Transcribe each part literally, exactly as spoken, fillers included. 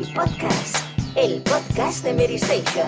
Mary Podcast, el podcast de Mary Station.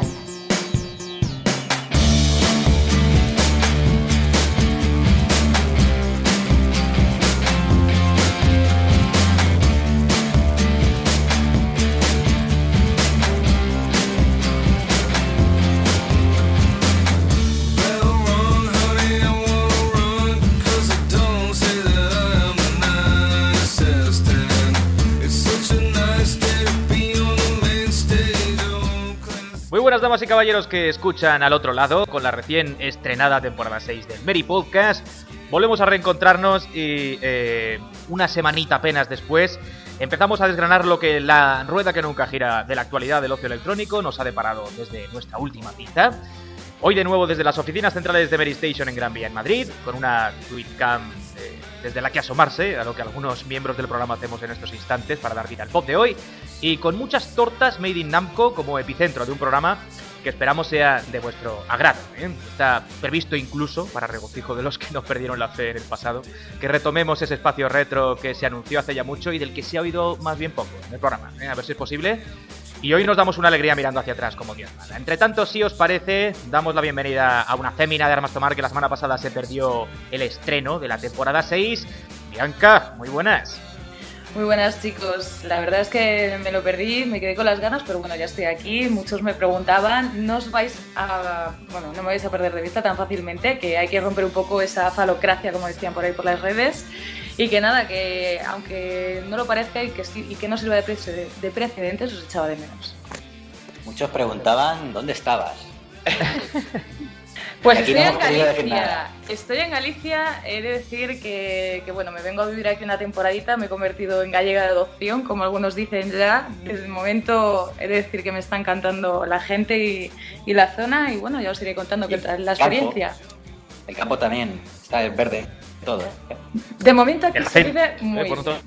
Muy buenas damas y caballeros que escuchan al otro lado con la recién estrenada temporada seis del Mary Podcast. Volvemos a reencontrarnos y eh, una semanita apenas después empezamos a desgranar lo que la rueda que nunca gira de la actualidad del ocio electrónico nos ha deparado desde nuestra última cita. Hoy de nuevo desde las oficinas centrales de Mary Station en Gran Vía en Madrid, con una tweetcam eh, desde la que asomarse a lo que algunos miembros del programa hacemos en estos instantes para dar vida al pop de hoy, y con muchas tortas made in Namco como epicentro de un programa que esperamos sea de vuestro agrado, ¿eh? Está previsto incluso, para regocijo de los que nos perdieron la fe en el pasado, que retomemos ese espacio retro que se anunció hace ya mucho y del que se ha oído más bien poco en el programa, ¿eh? A ver si es posible. Y hoy nos damos una alegría mirando hacia atrás, como Dios manda. Entre tanto, si os parece, damos la bienvenida a una fémina de Armas Tomar que la semana pasada se perdió el estreno de la temporada seis. Bianca, muy buenas. Muy buenas, chicos. La verdad es que me lo perdí, me quedé con las ganas, pero bueno, ya estoy aquí. Muchos me preguntaban, no os vais a... Bueno, no me vais a perder de vista tan fácilmente, que hay que romper un poco esa falocracia, como decían por ahí por las redes. Y que nada, que aunque no lo parezca y que, y que no sirva de, pre- de precedentes, os echaba de menos. Muchos preguntaban dónde estabas. Pues estoy en Galicia, estoy en Galicia, he de decir que, que bueno, me vengo a vivir aquí una temporadita, me he convertido en gallega de adopción, como algunos dicen ya. Desde el momento he de decir que me está encantando la gente y, y la zona, y bueno, ya os iré contando qué tal la experiencia. Campo. El campo también, está el verde, todo. De momento aquí se vive muy eh, bien.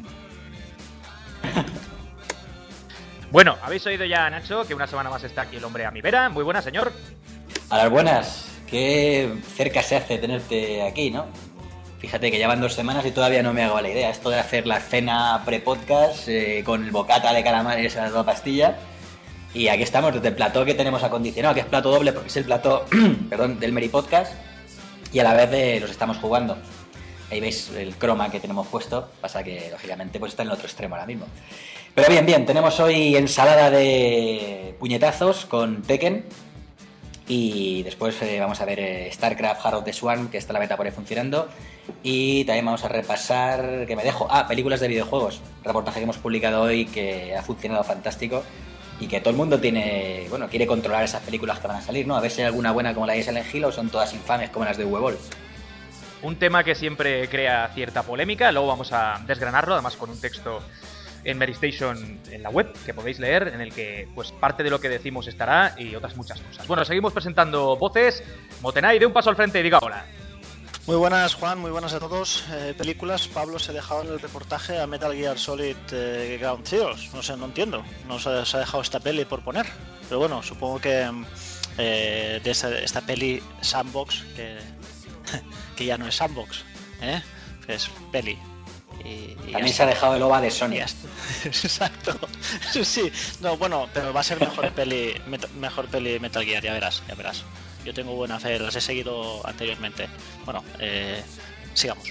Bueno, habéis oído ya a Nacho, que una semana más está aquí el hombre a mi vera. Muy buena, señor. A las buenas, qué cerca se hace tenerte aquí, ¿no? Fíjate que ya van dos semanas y todavía no me hago la idea. Esto de hacer la cena pre-podcast eh, con el bocata de calamares a la pastilla. Y aquí estamos, desde el plató que tenemos acondicionado, que es plato doble porque es el plató perdón, del Mary Podcast. Y a la vez de los estamos jugando. Ahí veis el croma que tenemos puesto. Pasa que, lógicamente, pues está en el otro extremo ahora mismo. Pero bien, bien, tenemos hoy ensalada de puñetazos con Tekken. Y después eh, vamos a ver eh, StarCraft Heart of the Swarm, que está la beta por ahí funcionando. Y también vamos a repasar, que me dejo, ah, películas de videojuegos. Reportaje que hemos publicado hoy que ha funcionado fantástico. Y que todo el mundo tiene, bueno, quiere controlar esas películas que van a salir, ¿no? A ver si hay alguna buena como la de Silent Hill o son todas infames como las de Uwe Un tema que siempre crea cierta polémica, luego vamos a desgranarlo, además con un texto en Mary Station en la web que podéis leer, en el que pues parte de lo que decimos estará y otras muchas cosas. Bueno, seguimos presentando voces. Motenay, de un paso al frente y diga hola. Muy buenas, Juan, muy buenas a todos. Eh, películas, Pablo se ha dejado en el reportaje a Metal Gear Solid eh, Ground Zeroes. No sé, no entiendo. No se, se ha dejado esta peli por poner. Pero bueno, supongo que eh, de esta, esta peli Sandbox, que, que ya no es Sandbox, ¿eh? Es peli. Y, y también se ha dejado el O V A de Sony. Exacto. Sí, no, bueno, pero va a ser mejor peli, met, mejor peli Metal Gear, ya verás, ya verás. Yo tengo buena fe, las he seguido anteriormente. Bueno, eh, sigamos.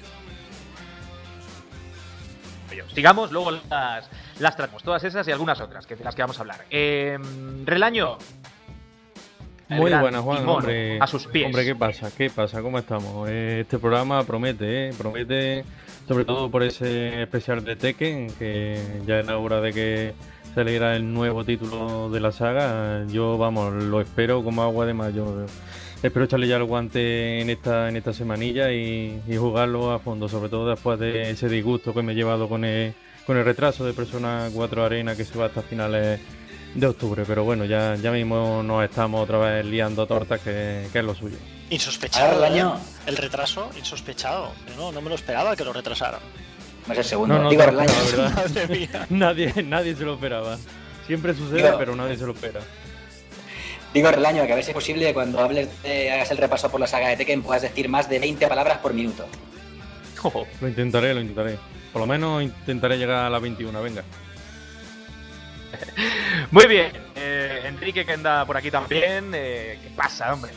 Sigamos, luego las, las tratamos, todas esas y algunas otras, que de las que vamos a hablar. Eh, Relaño. Muy buenas, Juan. Timón, hombre, a sus pies. Hombre, ¿qué pasa? ¿Qué pasa? ¿Cómo estamos? Eh, este programa promete, ¿eh? Promete, sobre todo por ese especial de Tekken, que ya era hora de que saliera el nuevo título de la saga. Yo, vamos, lo espero como agua de mayo. Espero echarle ya el guante en esta en esta semanilla y, y jugarlo a fondo, sobre todo después de ese disgusto que me he llevado con el, con el retraso de Persona cuatro Arena, que se va hasta finales de octubre. Pero bueno, ya, ya mismo nos estamos otra vez liando tortas, que, que es lo suyo. Insospechado el año, el retraso, insospechado. No, no me lo esperaba que lo retrasaran. No es el segundo, no, no, digo no, el año. Madre mía. nadie, nadie se lo esperaba. Siempre sucede, digo, pero nadie se lo espera. Digo, Relaño, que a ver si es posible cuando hables de, hagas el repaso por la saga de Tekken puedas decir más de veinte palabras por minuto. Oh, lo intentaré, lo intentaré. Por lo menos intentaré llegar a las veintiuna, venga. Muy bien, eh, Enrique que anda por aquí también. Eh, ¿Qué pasa, hombre?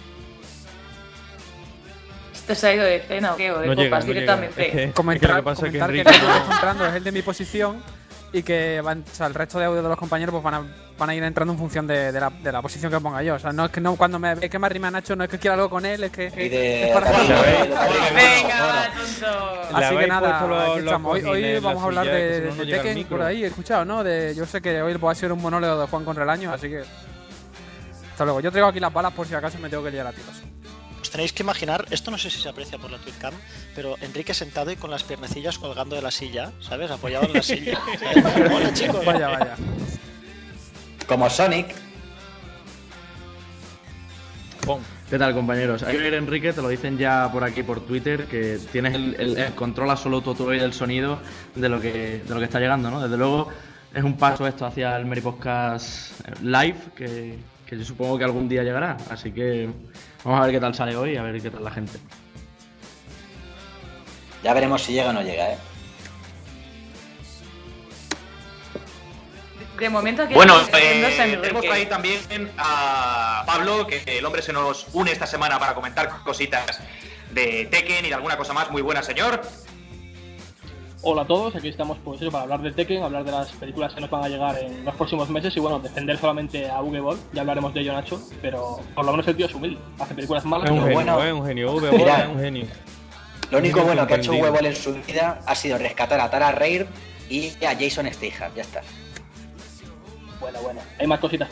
¿Este se ha ido de cena o qué? ¿O de No copas llega, no directamente? llega. Es que, Comentar, es que lo que pasa es que comentar que, Enrique el que no- está entrando es el de mi posición y que van, o sea, el resto de audio de los compañeros pues van a, van a ir entrando en función de, de, la, de la posición que ponga yo. O sea, no es que no cuando me ve que me arrima Nacho, no es que quiera algo con él, es que Y de- es para de- resolver. Venga, va, tonto. Le Así que habéis nada, puesto los- aquí los estamos. Hoy, hoy cojines en vamos a la hablar silla, de, que si no, no de llega el Tekken micro. por ahí, he escuchado, ¿no? De, yo sé que hoy va a ser un monólogo de Juan contra el año, así que hasta luego. Yo traigo aquí las balas por si acaso me tengo que liar a tiros. Os tenéis que imaginar, esto no sé si se aprecia por la Twitcam, pero Enrique sentado y con las piernecillas colgando de la silla, ¿sabes? Apoyado en la silla. ¿Sabes? Hola, chicos. Vaya, vaya. Como Sonic. Pum. ¿Qué tal, compañeros? Hay que ver, Enrique, te lo dicen ya por aquí por Twitter, que tienes el, el, el control absoluto tú del sonido de lo que de lo que está llegando, ¿no? Desde luego es un paso esto hacia el Meri Podcast Live, que, que yo supongo que algún día llegará. Así que vamos a ver qué tal sale hoy, a ver qué tal la gente. Ya veremos si llega o no llega, ¿eh? De momento aquí Bueno, no sé, eh, no sé, tenemos Enrique. por ahí también a Pablo, que el hombre se nos une esta semana para comentar cositas de Tekken y de alguna cosa más. Muy buena, señor. Hola a todos, aquí estamos pues eso, para hablar de Tekken, hablar de las películas que nos van a llegar en los próximos meses y bueno, defender solamente a Uwe Boll, ya hablaremos de ello, Nacho, pero por lo menos el tío es humilde, hace películas malas, Es un pero genio, bueno. es un genio. V Mira. es un genio. Lo único Es bueno que ha hecho incomprendible. Huevo en su vida ha sido rescatar a Tara Reid y a Jason Statham. Ya está. bueno, bueno, hay más cositas.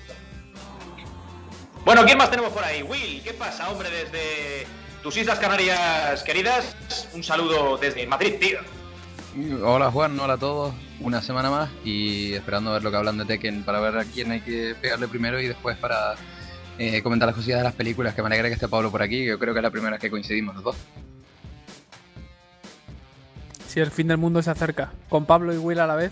Bueno, ¿quién más tenemos por ahí? Will, ¿qué pasa, hombre, desde tus Islas Canarias queridas? Un saludo desde Madrid, tío. Hola Juan, hola a todos, una semana más y esperando a ver lo que hablan de Tekken para ver a quién hay que pegarle primero y después para eh, comentar las cosillas de las películas, que me alegra que esté Pablo por aquí, que yo creo que es la primera vez que coincidimos los dos. Si el fin del mundo se acerca, con Pablo y Will a la vez.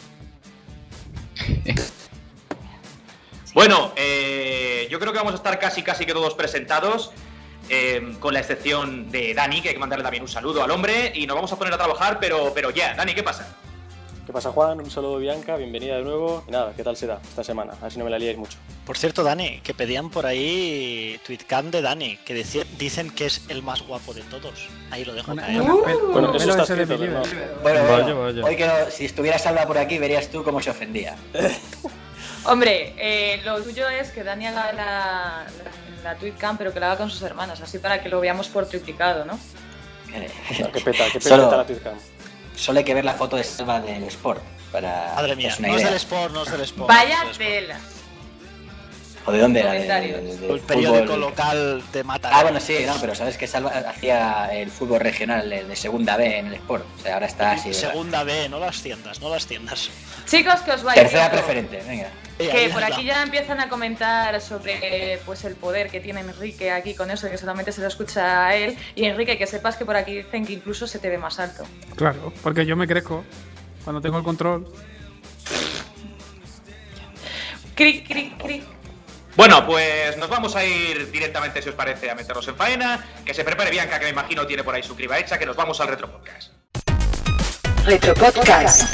Bueno, eh, yo creo que vamos a estar casi casi que todos presentados, eh, con la excepción de Dani, que hay que mandarle también un saludo al hombre, y nos vamos a poner a trabajar, pero, pero ya. Dani, ¿qué pasa? ¿Qué pasa, Juan? Un saludo, Bianca, bienvenida de nuevo. Y nada, ¿qué tal se da esta semana? A ver si no me la liáis mucho. Por cierto, Dani, que pedían por ahí Twitcam de Dani, que deci- dicen que es el más guapo de todos. Ahí lo dejo Una- caer. una pel- Bueno, un eso pelo está ese de escrito, mi pero libro. no. Bueno, Vaya, bueno, vaya. hoy que no- si estuvieras Alba por aquí verías tú cómo se ofendía. Hombre, eh, lo tuyo es que Dani haga la, la, la Twitcam, pero que la haga con sus hermanas, así para que lo veamos por triplicado, ¿no? No, ¿Qué peta? ¿Qué peta Solo- está la Twitcam? Solo hay que ver la foto de Salva del Sport para Madre mía, hacerse una no es idea. del Sport, no es del Sport. Vaya no es del Sport. tela. ¿O de dónde era? De- Comentarios. de- de El fútbol. periódico local de Mata. Ah, bueno, sí, no, pero sabes que Salva hacía el fútbol regional de de segunda B en el Sport. O sea, ahora está así. Segunda B, no las tiendas, no las tiendas. Chicos, que os vais. Tercera loco. preferente, venga. Eh, Que ahí por está. aquí ya empiezan a comentar sobre eh, pues el poder que tiene Enrique aquí con eso, que solamente se lo escucha a él. Y Enrique, que sepas que por aquí dicen que incluso se te ve más alto. Claro, porque yo me crezco cuando tengo el control. Cric, cric, cric. Bueno, pues nos vamos a ir directamente, si os parece, a meternos en faena. Que se prepare Bianca, que me imagino tiene por ahí su criba hecha, que nos vamos al Retro Podcast. Retro Podcast.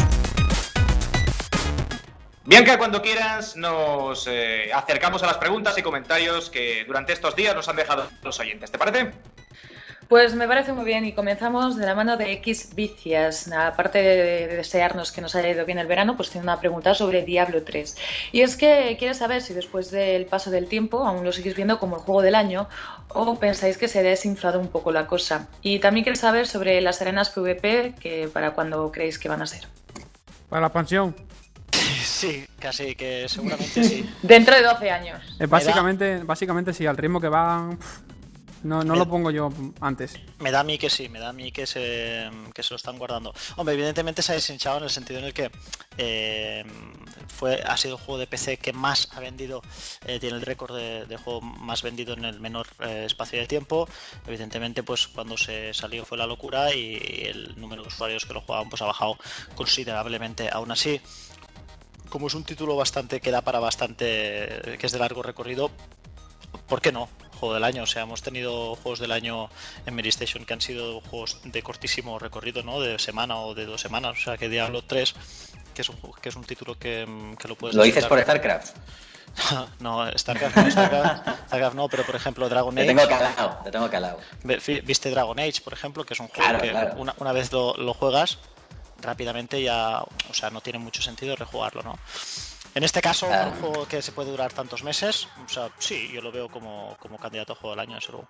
Bianca, cuando quieras, nos eh, acercamos a las preguntas y comentarios que durante estos días nos han dejado los oyentes. ¿Te parece? Pues me parece muy bien y comenzamos de la mano de X Vicias. Aparte de desearnos que nos haya ido bien el verano, pues tiene una pregunta sobre Diablo tres. Y es que quiere saber si después del paso del tiempo aún lo seguís viendo como el juego del año o pensáis que se ha desinflado un poco la cosa. Y también quiere saber sobre las arenas PvP, que para cuándo creéis que van a ser. Para la expansión. Sí, casi, que seguramente sí. Dentro de doce años. Eh, básicamente, básicamente sí, al ritmo que van. pff, No, no lo pongo yo antes. Me da a mí que sí, me da a mí que se, que se lo están guardando. Hombre, evidentemente se ha deshinchado en el sentido en el que eh, fue, ha sido el juego de P C que más ha vendido, eh, tiene el récord de, de juego más vendido en el menor eh, espacio de tiempo. Evidentemente, pues cuando se salió fue la locura y el número de usuarios que lo jugaban pues ha bajado considerablemente. Aún así, como es un título bastante que da para bastante, que es de largo recorrido, ¿por qué no? Juego del año, o sea, hemos tenido juegos del año en Meri Station que han sido juegos de cortísimo recorrido, ¿no? De semana o de dos semanas, o sea, que Diablo tres que es un, que es un título que, que lo puedes... ¿Lo dices por StarCraft? No, StarCraft no, StarCraft, StarCraft no, pero por ejemplo Dragon Age... Te tengo calado, te tengo calado. Viste Dragon Age, por ejemplo, que es un juego claro, que claro. Una, una vez lo, lo juegas, rápidamente ya... O sea, no tiene mucho sentido rejugarlo, ¿no? En este caso, claro. Un juego que se puede durar tantos meses, o sea, sí, yo lo veo como, como candidato a juego del año, desde luego.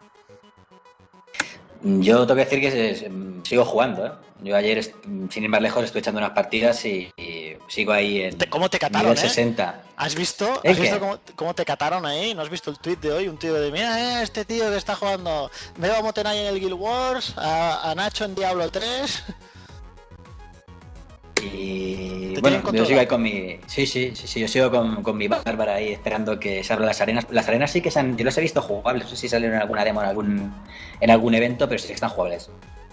Yo tengo que decir que se, se, sigo jugando, ¿eh? Yo ayer, sin ir más lejos, estuve echando unas partidas y, y sigo ahí en ¿Cómo te cataron, nivel eh? sesenta. ¿Has visto, ¿Has visto cómo, cómo te cataron ahí? ¿No has visto el tweet de hoy? Un tío de, mira, eh, este tío que está jugando, veo a Motenay en el Guild Wars, a, a Nacho en Diablo tres... Y bueno, yo sigo ahí con mi... Sí, sí, sí, sí, yo sigo con, con mi Bárbara ahí esperando que se abran las arenas. Las arenas sí que se han... Yo los he visto jugables, no sé si salieron en alguna demo en algún, en algún evento, pero sí que están jugables.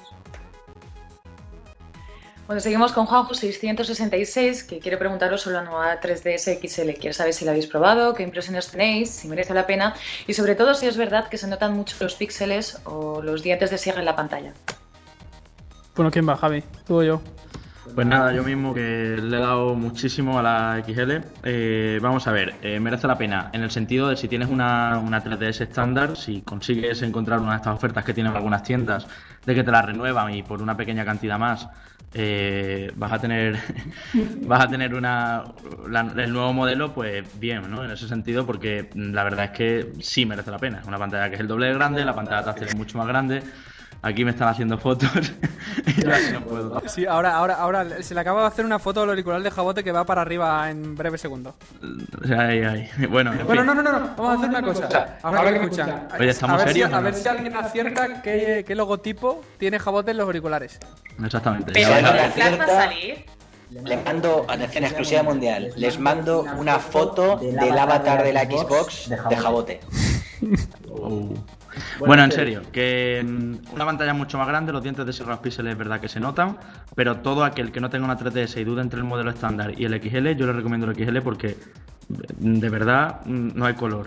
Bueno, seguimos con Juanjo seiscientos sesenta y seis, que quiere preguntaros sobre la nueva tres D S X L. Quiere saber si la habéis probado, qué impresiones tenéis, si merece la pena y sobre todo si es verdad que se notan mucho los píxeles o los dientes de sierra en la pantalla. Bueno, ¿quién va, Javi? ¿Tú o yo? Pues nada, yo mismo que le he dado muchísimo a la X L. Eh, vamos a ver, eh, merece la pena en el sentido de si tienes una, una tres D S estándar, si consigues encontrar una de estas ofertas que tienen algunas tiendas, de que te la renuevan y por una pequeña cantidad más eh, vas a tener vas a tener una la, el nuevo modelo, pues bien, ¿no? En ese sentido, porque la verdad es que sí merece la pena. Una pantalla que es el doble de grande, la pantalla táctil es mucho más grande. Aquí me están haciendo fotos y ya no puedo. Sí, ahora, ahora, ahora se le acaba de hacer una foto al auricular de Jabote que va para arriba en breve segundo. Ay, ay. Bueno, en bueno fin. no, no, no, no, vamos a hacer una cosa. Ahora, ahora que me escuchan. Oye, ¿estamos a ver serios? Si, a ver si alguien acierta qué, qué logotipo tiene Jabote en los auriculares. Exactamente. Pero ya ¿el flash va a salir? Les mando, atención exclusiva mundial, les mando una foto del avatar de la Xbox de Jabote. Oh. Bueno, en serio, que una pantalla mucho más grande, los dientes de sierra, los píxeles es verdad que se notan, pero todo aquel que no tenga una tres D S y dude entre el modelo estándar y el X L, yo le recomiendo el X L porque de verdad no hay color.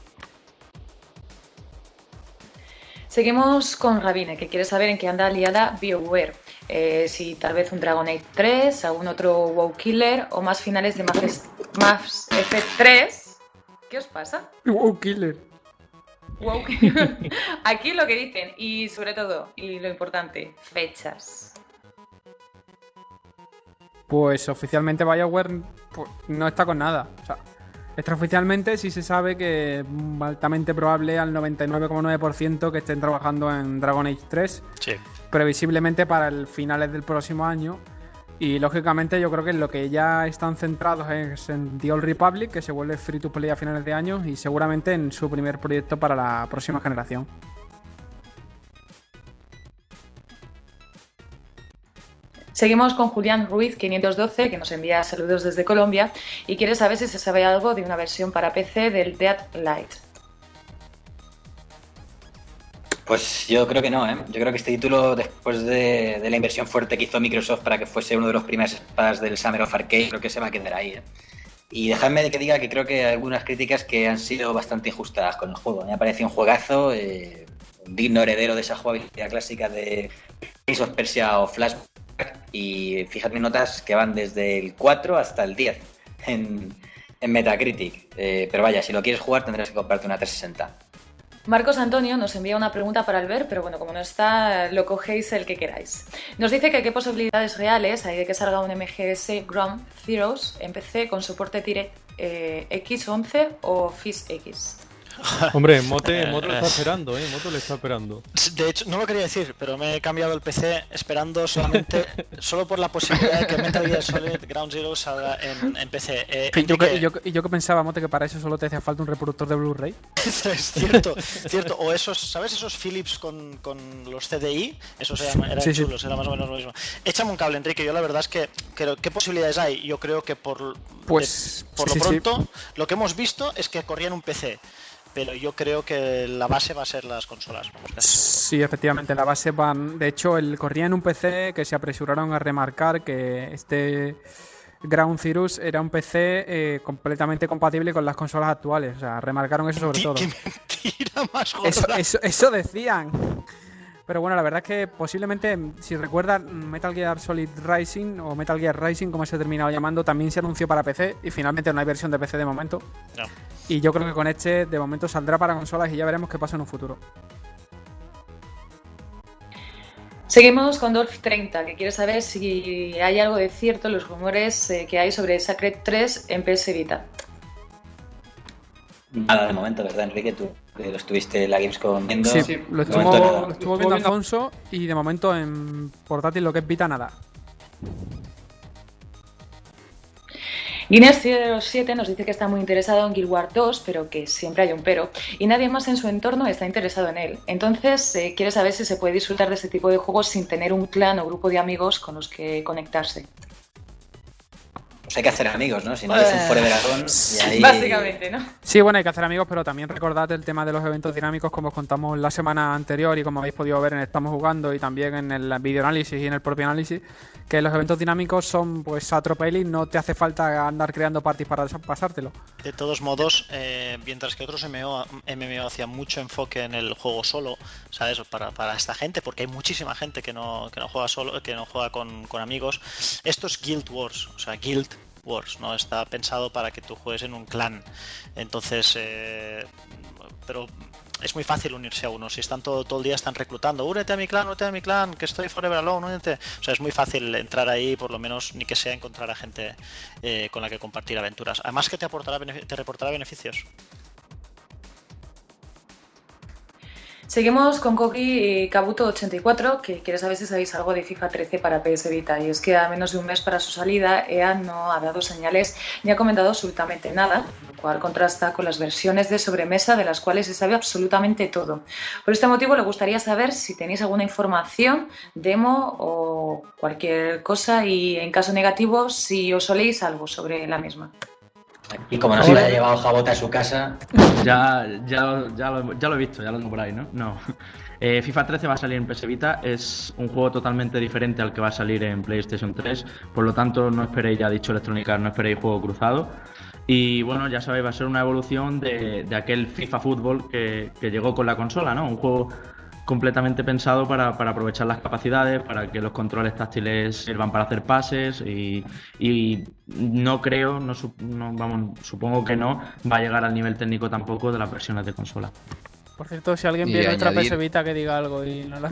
Seguimos con Rabine, que quiere saber en qué anda liada BioWare. Eh, si tal vez un Dragon Age tres, algún otro WoW Killer o más finales de Mass Effect tres. ¿Qué os pasa? WoW Killer. Wow. Aquí lo que dicen, y sobre todo, y lo importante, fechas. Pues oficialmente BioWare pues, no está con nada. O sea, extraoficialmente sí se sabe que es altamente probable al noventa y nueve coma nueve por ciento que estén trabajando en Dragon Age tres. Sí. Previsiblemente para el finales del próximo año. Y lógicamente yo creo que en lo que ya están centrados es en The Old Republic, que se vuelve free to play a finales de año, y seguramente en su primer proyecto para la próxima generación. Seguimos con Julián Ruiz quinientos doce, que nos envía saludos desde Colombia y quiere saber si se sabe algo de una versión para P C del Dead Light. Pues yo creo que no, ¿eh? Yo creo que este título, después de, de la inversión fuerte que hizo Microsoft para que fuese uno de los primeros espadas del Summer of Arcade, creo que se va a quedar ahí, ¿eh? Y dejadme de que diga que creo que hay algunas críticas que han sido bastante injustas con el juego. Me ha parecido un juegazo, eh, un digno heredero de esa jugabilidad clásica de Prince of Persia o Flashback, y fíjate notas que van desde el cuatro hasta el diez en, en Metacritic. Eh, pero vaya, si lo quieres jugar tendrás que comprarte una trescientos sesenta. Marcos Antonio nos envía una pregunta para Albert, pero bueno, como no está, lo cogéis el que queráis. Nos dice que qué posibilidades reales hay de que salga un M G S Ground Zeroes en P C con soporte DirectX eh, X once o F I S X. Hombre, Mote, Mote lo está esperando, ¿eh? Mote lo está esperando. De hecho, no lo quería decir, pero me he cambiado el P C esperando solamente solo por la posibilidad de que Metal Gear Solid Ground Zero salga en, en P C. Eh, y, yo que, y, yo, y yo que pensaba, Mote, que para eso solo te hacía falta un reproductor de Blu-ray. Es cierto, cierto. O esos, ¿sabes esos Philips con, con los C D I? Esos eran, eran sí, chulos, sí. Era más o menos lo mismo. Échame un cable, Enrique. Yo la verdad es que, que ¿qué posibilidades hay? Yo creo que por, pues, de, por sí, lo pronto, sí. lo que hemos visto es que corrían un P C. Pero yo creo que la base va a ser las consolas. Sí, efectivamente, la base van... De hecho, el corría en un P C que se apresuraron a remarcar que este Ground Zeroes era un P C eh, completamente compatible con las consolas actuales. O sea, remarcaron eso sobre todo. ¡Qué mentira más gorda! Eso, eso, eso decían. Pero bueno, la verdad es que posiblemente, si recuerdas, Metal Gear Solid Rising o Metal Gear Rising, como se ha terminado llamando, también se anunció para P C y finalmente no hay versión de P C de momento. No. Y yo creo que con este de momento saldrá para consolas y ya veremos qué pasa en un futuro. Seguimos con Dolph treinta, que quiere saber si hay algo de cierto en los rumores eh, que hay sobre Sacred tres en P S Vita. Nada de momento, ¿verdad, Enrique? Tú que lo estuviste en la Gamescom viendo. Sí, sí, lo estuvo, lo estuvo viendo Alfonso y de momento en portátil lo que es Vita nada. Guinness cero siete nos dice que está muy interesado en Guild Wars dos, pero que siempre hay un pero, y nadie más en su entorno está interesado en él. Entonces, eh, quiere saber si se puede disfrutar de este tipo de juegos sin tener un clan o grupo de amigos con los que conectarse. Pues hay que hacer amigos, ¿no? Si no eres un Forever Alone y ahí... Básicamente, ¿no? Sí, bueno, hay que hacer amigos, pero también recordad el tema de los eventos dinámicos, como os contamos la semana anterior y como habéis podido ver en Estamos Jugando y también en el videoanálisis y en el propio análisis, que los eventos dinámicos son pues a trope y no te hace falta andar creando parties para pasártelo. De todos modos, eh, mientras que otros M M O, M M O hacían mucho enfoque en el juego solo, ¿sabes? Para, para esta gente, porque hay muchísima gente que no, que no juega solo, que no juega con, con amigos. Esto es Guild Wars, o sea, Guild Wars, ¿no? Está pensado para que tú juegues en un clan. Entonces, eh, pero es muy fácil unirse a uno. Si están todo, todo el día están reclutando, únete a mi clan, únete a mi clan, que estoy Forever Alone, únete. O sea, es muy fácil entrar ahí, por lo menos, ni que sea encontrar a gente eh, con la que compartir aventuras. Además que te aportará, te reportará beneficios. Seguimos con Koki Kabuto ochenta y cuatro, que quiere saber si sabéis algo de FIFA trece para P S Vita. Y es que a menos de un mes para su salida, E A no ha dado señales ni ha comentado absolutamente nada, lo cual contrasta con las versiones de sobremesa de las cuales se sabe absolutamente todo. Por este motivo le gustaría saber si tenéis alguna información, demo o cualquier cosa, y en caso negativo, si os soléis algo sobre la misma. Y como no se le haya llevado Jabota a su casa... Ya, ya, ya, lo, ya lo he visto, ya lo tengo por ahí, ¿no? No. Eh, FIFA trece va a salir en P S Vita, es un juego totalmente diferente al que va a salir en PlayStation tres, por lo tanto no esperéis, ya ha dicho Electronic Arts, no esperéis juego cruzado. Y bueno, ya sabéis, va a ser una evolución de, de aquel FIFA Fútbol que, que llegó con la consola, ¿no? Un juego completamente pensado para, para aprovechar las capacidades, para que los controles táctiles sirvan para hacer pases y, y no creo, no, no vamos, supongo que no va a llegar al nivel técnico tampoco de las versiones de consola. Por cierto, si alguien viene nuestra P S Vita que diga algo y no la...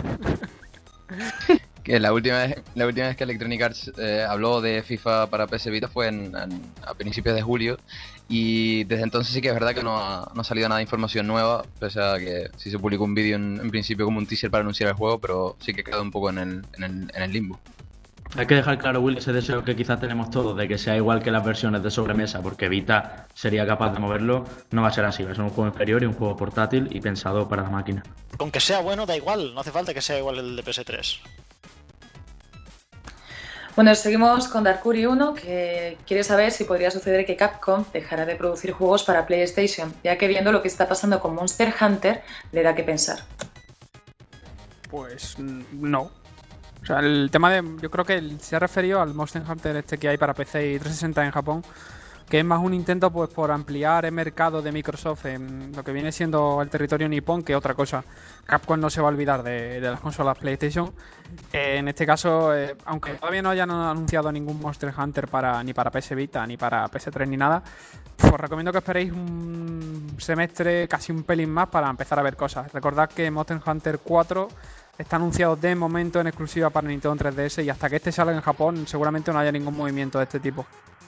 Que la última vez, la última vez que Electronic Arts eh, habló de FIFA para P S Vita fue en, en, a principios de julio, y desde entonces sí que es verdad que no ha, no ha salido nada de información nueva, pese a que sí se publicó un vídeo en, en principio como un teaser para anunciar el juego, pero sí que ha quedado un poco en el, en el, en el limbo. Hay que dejar claro, Will, ese deseo que quizás tenemos todos de que sea igual que las versiones de sobremesa, porque Vita sería capaz de moverlo. No va a ser así, va a ser un juego inferior y un juego portátil y pensado para la máquina. Aunque sea bueno, da igual, no hace falta que sea igual el de P S tres. Bueno, seguimos con Darkuri uno, que quiere saber si podría suceder que Capcom dejara de producir juegos para PlayStation, ya que viendo lo que está pasando con Monster Hunter, le da que pensar. Pues no. O sea, el tema de... Yo creo que se ha referido al Monster Hunter este que hay para P C y trescientos sesenta en Japón, que es más un intento pues por ampliar el mercado de Microsoft en lo que viene siendo el territorio nipón que otra cosa. Capcom no se va a olvidar de, de las consolas PlayStation. Eh, en este caso, eh, aunque todavía no hayan anunciado ningún Monster Hunter para ni para P S Vita, ni para P S tres, ni nada, os recomiendo que esperéis un semestre, casi un pelín más, para empezar a ver cosas. Recordad que Monster Hunter cuatro está anunciado de momento en exclusiva para Nintendo tres D S y hasta que este salga en Japón seguramente no haya ningún movimiento de este tipo.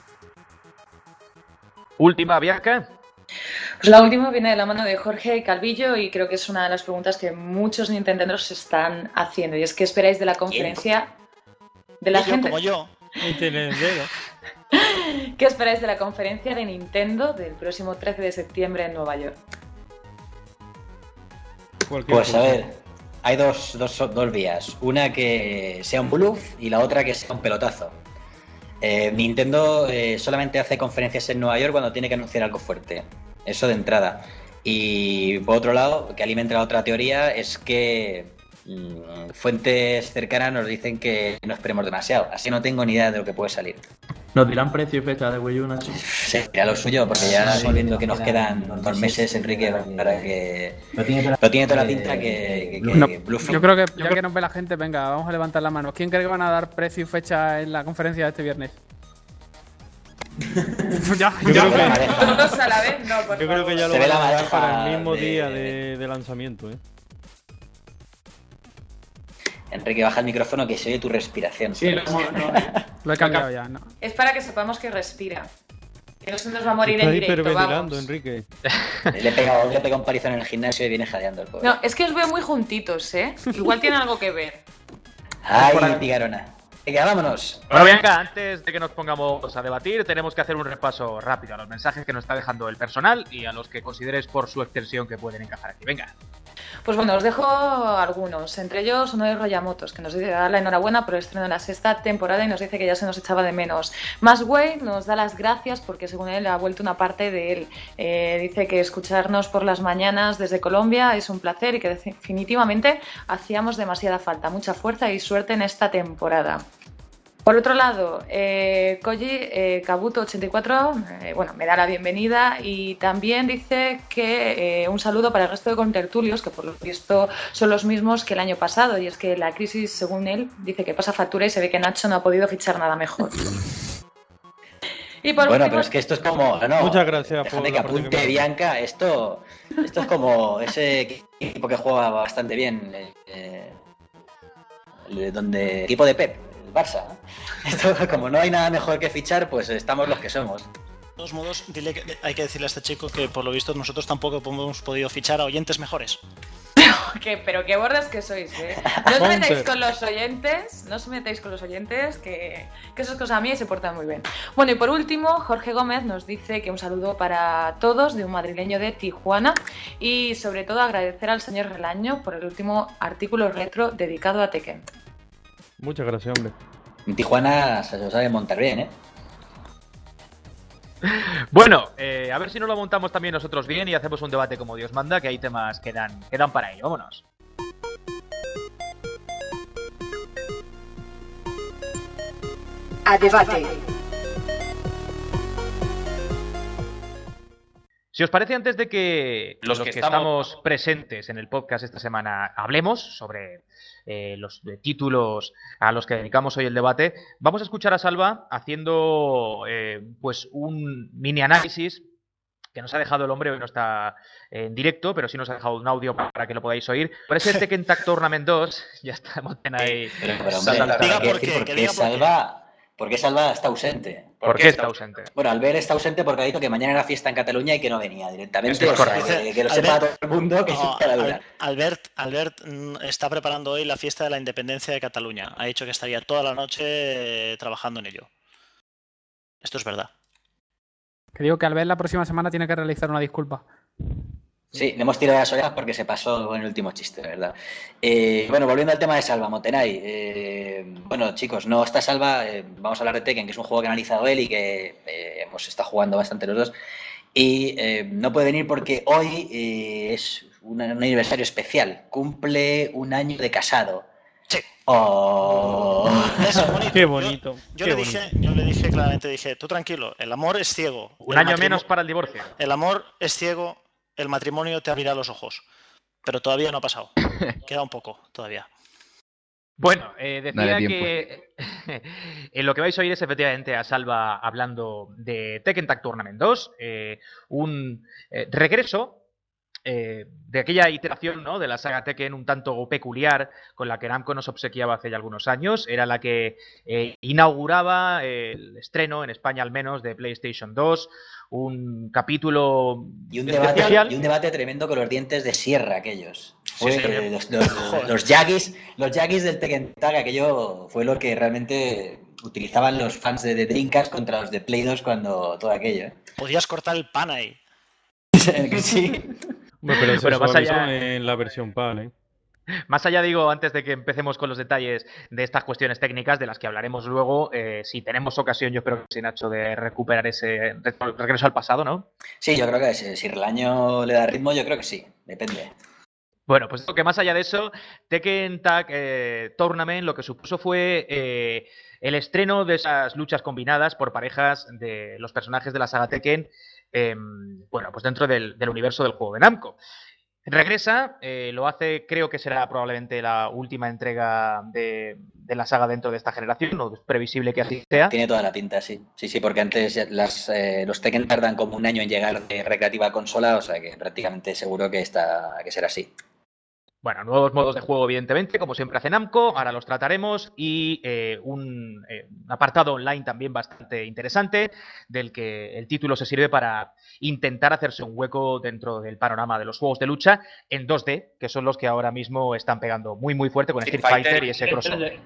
Última, Bianca. Pues la última viene de la mano de Jorge Calvillo y creo que es una de las preguntas que muchos nintenderos se están haciendo, y es ¿qué esperáis de la conferencia de la yo, gente? Como yo. ¿Qué esperáis de la conferencia de Nintendo del próximo trece de septiembre en Nueva York? Pues a ver, hay dos, dos, dos vías. Una que sea un bluff y la otra que sea un pelotazo. Eh, Nintendo eh, solamente hace conferencias en Nueva York cuando tiene que anunciar algo fuerte. Eso de entrada. Y por otro lado, que alimenta la otra teoría, es que mmm, fuentes cercanas nos dicen que no esperemos demasiado. Así no tengo ni idea de lo que puede salir. ¿Nos dirán precio y fecha de Wii U, Nacho? Sería lo suyo, porque ya estamos viendo que nos quedan dos meses, Enrique, para que... Lo tiene toda la pinta que, que, que No, Bluefin. yo creo que ya que nos ve la gente, venga, vamos a levantar la mano. ¿Quién cree que van a dar precio y fecha en la conferencia de este viernes? ya, Yo ya. creo que- Todos a la vez, no, por Yo creo que ya lo Se ve van la a dar baraja para el mismo de- día de, de lanzamiento, ¿eh? Enrique, baja el micrófono que se oye tu respiración. Sí, no, no. Lo he cambiado ya, ¿no? Es para que sepamos que respira. Que no se nos va a morir Está en directo, hiperventilando, vamos. Enrique. Le he pegado, le he pegado un palizón en el gimnasio y viene jadeando el pobre. No, es que os veo muy juntitos, ¿eh? Igual tiene algo que ver. Ay, pigarona. Venga, vámonos. Bueno, Bianca, antes de que nos pongamos a debatir, tenemos que hacer un repaso rápido a los mensajes que nos está dejando el personal y a los que consideres por su extensión que pueden encajar aquí. Venga. Pues bueno, os dejo algunos, entre ellos uno de Royamotos, que nos dice dar la enhorabuena por el estreno de la sexta temporada y nos dice que ya se nos echaba de menos. Masway nos da las gracias porque según él ha vuelto una parte de él. Eh, dice que escucharnos por las mañanas desde Colombia es un placer y que definitivamente hacíamos demasiada falta. Mucha fuerza y suerte en esta temporada. Por otro lado, eh, Koji eh, Kabuto ochenta y cuatro eh, bueno, me da la bienvenida y también dice que eh, un saludo para el resto de contertulios, que por lo visto son los mismos que el año pasado, y es que la crisis, según él, dice que pasa factura y se ve que Nacho no ha podido fichar nada mejor. Y por Bueno, último, pero es que esto es como... No, no, Muchas gracias por déjame la que parte que apunte me has- Bianca. Esto, esto es como ese equipo que juega bastante bien. eh, el- donde equipo de Pep, el Barça. ¿no? Esto, como no hay nada mejor que fichar, pues estamos los que somos. De todos modos, dile que, hay que decirle a este chico que por lo visto nosotros tampoco hemos podido fichar a oyentes mejores. que, pero qué bordas que sois, ¿eh? No os Ponte. metáis con los oyentes, no os metáis con los oyentes, que, que eso es cosa mía y se portan muy bien. Bueno, y por último, Jorge Gómez nos dice que un saludo para todos de un madrileño de Tijuana y sobre todo agradecer al señor Relaño por el último artículo retro dedicado a Tekken. Muchas gracias, hombre. En Tijuana se lo sabe montar bien, ¿eh? Bueno, eh, a ver si nos lo montamos también nosotros bien y hacemos un debate como Dios manda, que hay temas que dan, que dan para ello. Vámonos. A debate. Si os parece, antes de que los, que, estamos presentes en el podcast esta semana hablemos sobre eh, los eh, títulos a los que dedicamos hoy el debate, vamos a escuchar a Salva haciendo eh, pues un mini análisis que nos ha dejado el hombre. Hoy no está en directo, pero sí nos ha dejado un audio para que lo podáis oír. Por ese Tekken Tag Tournament dos, ya está Monten ahí. Pero, pero hombre, saltando. Diga hay que por decir qué, por que qué diga por qué. Salva... ¿Por qué Salva está ausente? ¿Por qué está ausente? Bueno, Albert está ausente porque ha dicho que mañana era fiesta en Cataluña y que no venía directamente. Eso es O sea, correcto. que, que lo Albert- sepa todo el mundo que No, es caradura. Al- Albert, Albert mm, está preparando hoy la fiesta de la independencia de Cataluña. Ha dicho que estaría toda la noche eh, trabajando en ello. Esto es verdad. Que digo que al ver la próxima semana tiene que realizar una disculpa. Sí, le hemos tirado las orejas porque se pasó en el último chiste, de verdad. Eh, bueno, volviendo al tema de Salva, Montenay. Eh, bueno, chicos, no está Salva. Eh, vamos a hablar de Tekken, que es un juego que ha analizado él y que eh, hemos estado jugando bastante los dos. Y eh, no puede venir porque hoy eh, es un, un aniversario especial. Cumple un año de casado. Sí. Oh. Es bonito. Qué Yo- bonito. Yo, qué le bonito. dije, yo le dije claramente, dije, tú tranquilo, el amor es ciego. Un el año matrimo- menos para el divorcio. El amor es ciego, el matrimonio te abrirá los ojos. Pero todavía no ha pasado. Queda un poco, todavía. Bueno, eh, decía Dale que en lo que vais a oír es efectivamente a Salva hablando de Tekken Tag Tournament dos, eh, un eh, regreso eh, de aquella iteración, ¿no?, de la saga Tekken un tanto peculiar con la que Namco nos obsequiaba hace ya algunos años. Era la que eh, inauguraba el estreno, en España al menos, de PlayStation dos, un capítulo Y un, debate, especial. y un debate tremendo con los dientes de sierra aquellos. Fue Sí, señor. eh, los, los, los Yagis, los Yagis del Tekken Tag, aquello fue lo que realmente utilizaban los fans de, de Dreamcast contra los de Play dos cuando todo aquello. ¿eh? Podías cortar el pan ahí. Sí. Bueno, pero se Bueno, más suavizó allá- en la versión P A L, ¿eh? Más allá, digo, antes de que empecemos con los detalles de estas cuestiones técnicas, de las que hablaremos luego, eh, si tenemos ocasión, yo espero que sí, Nacho, de recuperar ese re- regreso al pasado, ¿no? Sí, yo creo que si, si el año le da ritmo, yo creo que sí, depende. Bueno, pues que más allá de eso, Tekken Tag eh, Tournament lo que supuso fue eh, el estreno de esas luchas combinadas por parejas de los personajes de la saga Tekken, eh, bueno, pues dentro del, del universo del juego de Namco. Regresa, eh, lo hace, creo que será probablemente la última entrega de, de la saga dentro de esta generación, o es previsible que así sea. Tiene toda la pinta, sí. Sí, sí, porque antes las, eh, los Tekken tardan como un año en llegar de recreativa a consola, o sea que prácticamente seguro que, está, que será así. Bueno, nuevos modos de juego, evidentemente, como siempre hace Namco, ahora los trataremos, y eh, un eh, apartado online también bastante interesante, del que el título se sirve para intentar hacerse un hueco dentro del panorama de los juegos de lucha en dos D, que son los que ahora mismo están pegando muy muy fuerte con Street Fighter y ese crossover.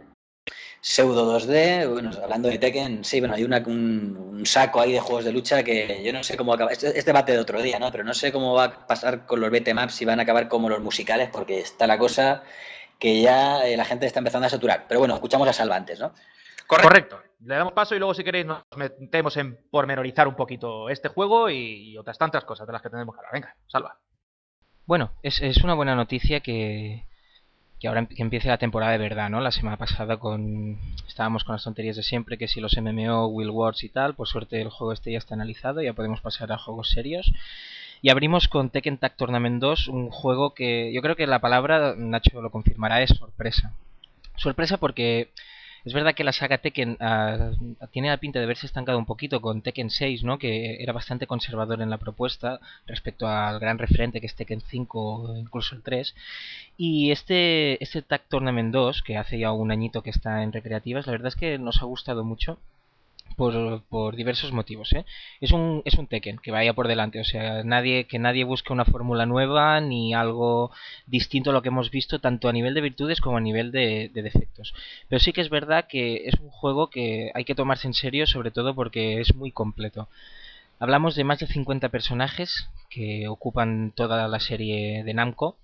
Pseudo dos D, bueno, hablando de Tekken, sí, bueno, hay una, un, un saco ahí de juegos de lucha que yo no sé cómo acaba. Este, este debate de otro día, ¿no? Pero no sé cómo va a pasar con los beatemaps, si van a acabar como los musicales, porque está la cosa que ya eh, la gente está empezando a saturar. Pero bueno, escuchamos a Salva antes, ¿no? Correcto. Correcto. Le damos paso y luego, si queréis, nos metemos en pormenorizar un poquito este juego y, y otras tantas cosas de las que tenemos que hablar. Venga, Salva. Bueno, es, es una buena noticia que... que ahora que empiece la temporada de verdad, ¿no? La semana pasada con estábamos con las tonterías de siempre, que si los M M O, Wheel Wars y tal, por suerte el juego este ya está analizado, ya podemos pasar a juegos serios. Y abrimos con Tekken Tag Tournament dos, un juego que yo creo que la palabra, Nacho lo confirmará, es sorpresa. Sorpresa porque es verdad que la saga Tekken uh, tiene la pinta de haberse estancado un poquito con Tekken seis, ¿no? Que era bastante conservador en la propuesta respecto al gran referente que es Tekken cinco o incluso el tres. Y este, este Tag Tournament dos, que hace ya un añito que está en recreativas, la verdad es que nos ha gustado mucho. Por, por diversos motivos, ¿eh? Es un, es un Tekken que vaya por delante, o sea, nadie que nadie busque una fórmula nueva ni algo distinto a lo que hemos visto, tanto a nivel de virtudes como a nivel de, de defectos. Pero sí que es verdad que es un juego que hay que tomarse en serio, sobre todo porque es muy completo. Hablamos de más de cincuenta personajes que ocupan toda la serie de Namco.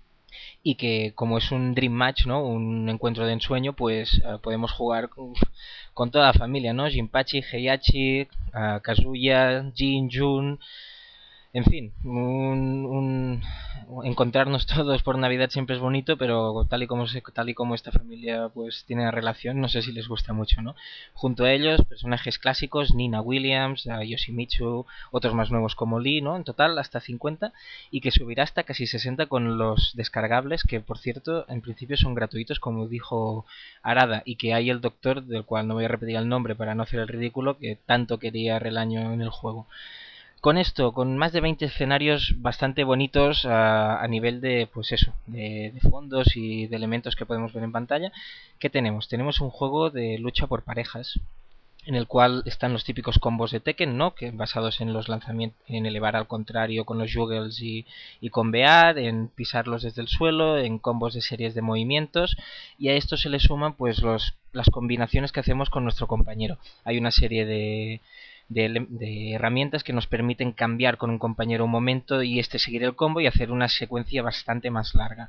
Y que como es un Dream Match, ¿no? Un encuentro de ensueño, pues uh, podemos jugar con, con toda la familia, ¿no? Jinpachi, Heihachi, uh, Kazuya, Jin, Jun... En fin, un, un, encontrarnos todos por Navidad siempre es bonito, pero tal y como se, tal y como esta familia pues tiene relación, no sé si les gusta mucho, ¿no? Junto a ellos, personajes clásicos, Nina Williams, uh, Yoshimitsu, otros más nuevos como Lee, ¿no? En total hasta cincuenta, y que subirá hasta casi sesenta con los descargables, que por cierto, en principio son gratuitos, como dijo Arada, y que hay el doctor, del cual no voy a repetir el nombre para no hacer el ridículo, que tanto quería Relaño en el juego. Con esto, con más de veinte escenarios bastante bonitos a, a nivel de, pues eso, de, de fondos y de elementos que podemos ver en pantalla, ¿qué tenemos? Tenemos un juego de lucha por parejas, en el cual están los típicos combos de Tekken, ¿no? Que basados en los lanzamientos, en elevar al contrario con los juggles y, y combear, en pisarlos desde el suelo, en combos de series de movimientos, y a esto se le suman pues los, las combinaciones que hacemos con nuestro compañero. Hay una serie de De, de herramientas que nos permiten cambiar con un compañero un momento y este seguir el combo y hacer una secuencia bastante más larga.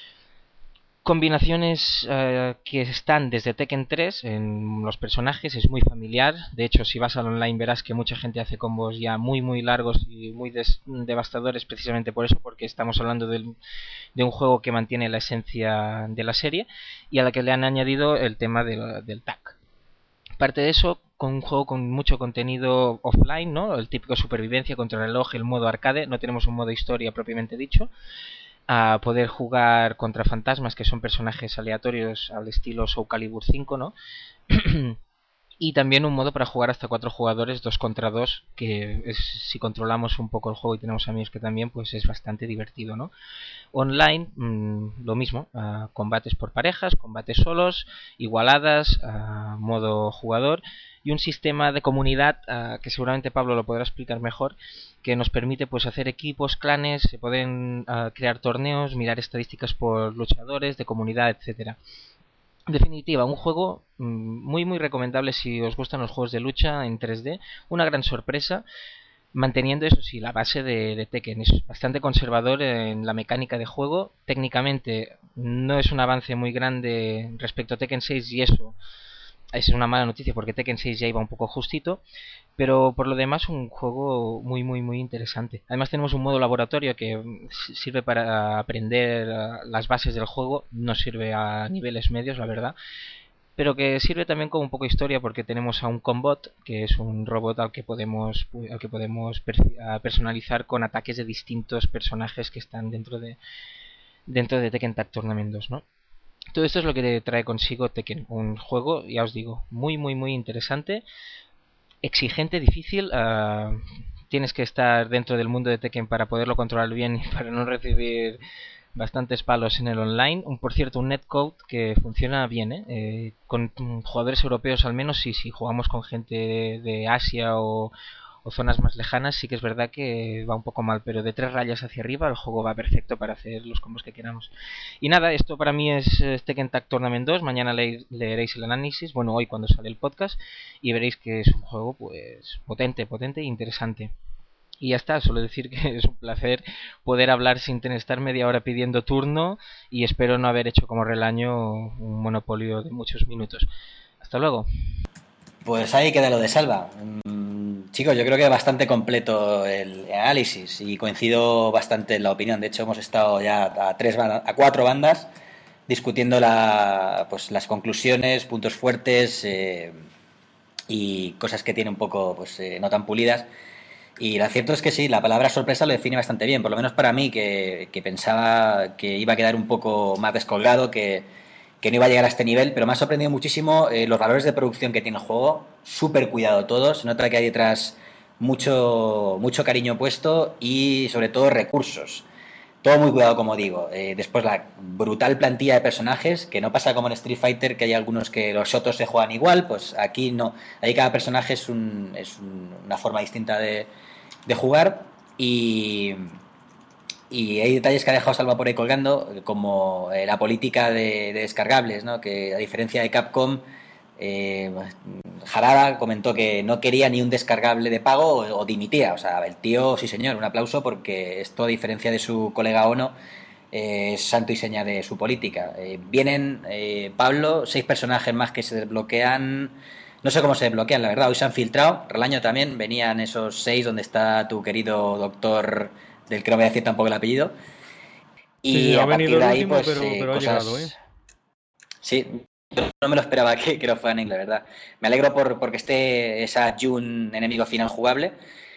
Combinaciones uh, que están desde Tekken tres en los personajes, es muy familiar. De hecho, si vas al online verás que mucha gente hace combos ya muy muy largos y muy des devastadores precisamente por eso, porque estamos hablando del, de un juego que mantiene la esencia de la serie y a la que le han añadido el tema de, del tag. Aparte de eso, con un juego con mucho contenido offline, ¿no? El típico supervivencia contra el reloj, el modo arcade, no tenemos un modo historia propiamente dicho. A poder jugar contra fantasmas, que son personajes aleatorios al estilo Soul Calibur cinco, ¿no? Y también un modo para jugar hasta cuatro jugadores, dos contra dos, que es, si controlamos un poco el juego y tenemos amigos que también, pues es bastante divertido, ¿no? Online, mmm, lo mismo, uh, combates por parejas, combates solos, igualadas, uh, modo jugador, y un sistema de comunidad uh, que seguramente Pablo lo podrá explicar mejor, que nos permite pues hacer equipos, clanes, se pueden uh, crear torneos, mirar estadísticas por luchadores, de comunidad, etcétera. En definitiva, un juego muy muy recomendable si os gustan los juegos de lucha en tres D, una gran sorpresa, manteniendo eso sí la base de, de Tekken. Es bastante conservador en la mecánica de juego, técnicamente no es un avance muy grande respecto a Tekken seis y eso es una mala noticia porque Tekken seis ya iba un poco justito, pero por lo demás un juego muy muy muy interesante. Además tenemos un modo laboratorio que sirve para aprender las bases del juego, no sirve a niveles medios, la verdad, pero que sirve también como un poco de historia porque tenemos a un Combot, que es un robot al que podemos al que podemos personalizar con ataques de distintos personajes que están dentro de dentro de Tekken Tag Tournament dos, ¿no? Todo esto es lo que trae consigo Tekken, un juego, ya os digo, muy muy muy interesante, exigente, difícil. Uh, tienes que estar dentro del mundo de Tekken para poderlo controlar bien y para no recibir bastantes palos en el online. Un, por cierto, un netcode que funciona bien, ¿eh? Eh, con jugadores europeos al menos, sí, si jugamos con gente de, de Asia o, o zonas más lejanas, sí que es verdad que va un poco mal, pero de tres rayas hacia arriba el juego va perfecto para hacer los combos que queramos. Y nada, esto para mí es Tekken Tag Tournament dos, mañana le leeréis el análisis, bueno, hoy cuando sale el podcast, y veréis que es un juego pues potente, potente e interesante. Y ya está, solo decir que es un placer poder hablar sin tener estar media hora pidiendo turno, y espero no haber hecho como Relaño un monopolio de muchos minutos. Hasta luego. Pues ahí queda lo de Salva. Mm, chicos, yo creo que bastante completo el análisis y coincido bastante en la opinión. De hecho, hemos estado ya a tres a cuatro bandas discutiendo la, pues, las conclusiones, puntos fuertes eh, y cosas que tiene un poco pues eh, no tan pulidas. Y lo cierto es que sí, la palabra sorpresa lo define bastante bien, por lo menos para mí, que, que pensaba que iba a quedar un poco más descolgado, que, que no iba a llegar a este nivel, pero me ha sorprendido muchísimo eh, los valores de producción que tiene el juego, súper cuidado todo, se nota que hay detrás mucho, mucho cariño puesto y sobre todo recursos. Todo muy cuidado, como digo. Eh, después la brutal plantilla de personajes, que no pasa como en Street Fighter, que hay algunos que los shotos se juegan igual, pues aquí no. Ahí cada personaje es, un, es un, una forma distinta de, de jugar y, y hay detalles que ha dejado Salva por ahí colgando, como eh, la política de, de descargables, ¿no? Que a diferencia de Capcom, eh, Harada comentó que no quería ni un descargable de pago o, o dimitía. O sea, el tío, sí señor, un aplauso, porque esto, a diferencia de su colega Ono, eh, es santo y seña de su política. Eh, vienen, eh, Pablo, seis personajes más que se desbloquean. No sé cómo se desbloquean, la verdad. Hoy se han filtrado. Relaño también. Venían esos seis donde está tu querido doctor, del que no voy a decir tampoco el apellido. Y sí, a ha partir venido de el ahí, último, pues, pero, eh, pero cosas... ha llegado, ¿eh? Sí, no me lo esperaba que, que lo fueran en la verdad. Me alegro por porque esté esa Jun enemigo final jugable.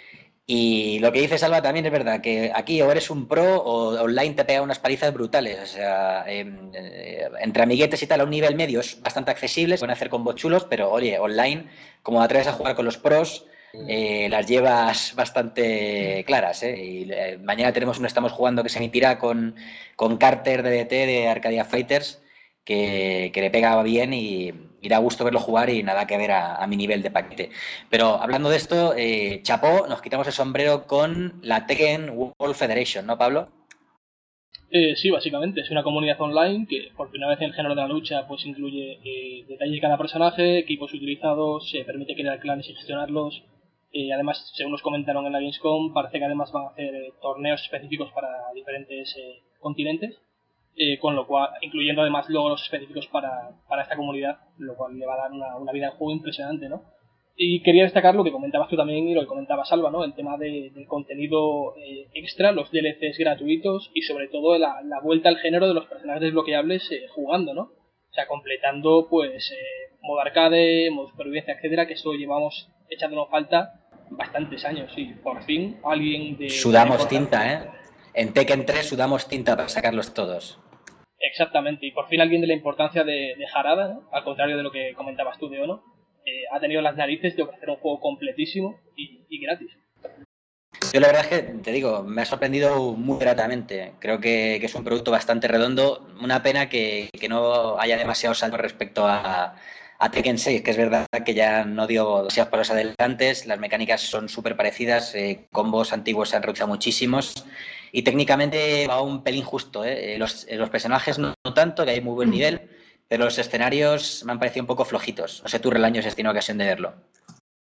Y lo que dice Salva también es verdad, que aquí o eres un pro o online te pega unas palizas brutales. O sea, eh, eh, entre amiguetes y tal, a un nivel medio es bastante accesible, se pueden hacer combos chulos, pero oye, online, como atreves a jugar con los pros, eh, las llevas bastante claras, ¿eh? Y eh, mañana tenemos uno, estamos jugando que se emitirá con, con Carter D D T de Arcadia Fighters, que, que le pega bien y, y da gusto verlo jugar y nada que ver a, a mi nivel de paquete. Pero hablando de esto, eh, chapó, nos quitamos el sombrero con la Tekken World Federation, ¿no, Pablo? Eh, sí, básicamente, es una comunidad online que por primera vez en el género de la lucha pues incluye eh, detalles de cada personaje, equipos utilizados, se permite crear clanes y gestionarlos. Eh, además, según nos comentaron en la Gamescom, parece que además van a hacer eh, torneos específicos para diferentes eh, continentes. Eh, con lo cual, incluyendo además logros específicos para, para esta comunidad, lo cual le va a dar una, una vida al juego impresionante, ¿no? Y quería destacar lo que comentabas tú también y lo que comentaba Salva, ¿no? El tema de, del contenido eh, extra, los D L Cs gratuitos y sobre todo la, la vuelta al género de los personajes desbloqueables eh, jugando, ¿no? O sea, completando pues eh, modo arcade, modo supervivencia, etcétera, que eso llevamos echándonos falta bastantes años y por fin alguien de... Sudamos de tinta, ¿eh? En Tekken tres sudamos tinta para sacarlos todos. Exactamente, y por fin alguien de la importancia de, de Harada, ¿no? Al contrario de lo que comentabas tú de Ono, eh, ha tenido las narices de ofrecer un juego completísimo y, y gratis. Yo la verdad es que, te digo, me ha sorprendido muy gratamente. Creo que, que es un producto bastante redondo. Una pena que, que no haya demasiado salto respecto a, a Tekken seis, que es verdad que ya no dio demasiados pasos adelantes. Las mecánicas son súper parecidas, eh, combos antiguos se han reutilizado muchísimos. Y técnicamente va un pelín justo, ¿eh? Los, los personajes no, no tanto, que hay muy buen nivel, pero los escenarios me han parecido un poco flojitos. No sé tú, Relaño, si has tenido ocasión de verlo.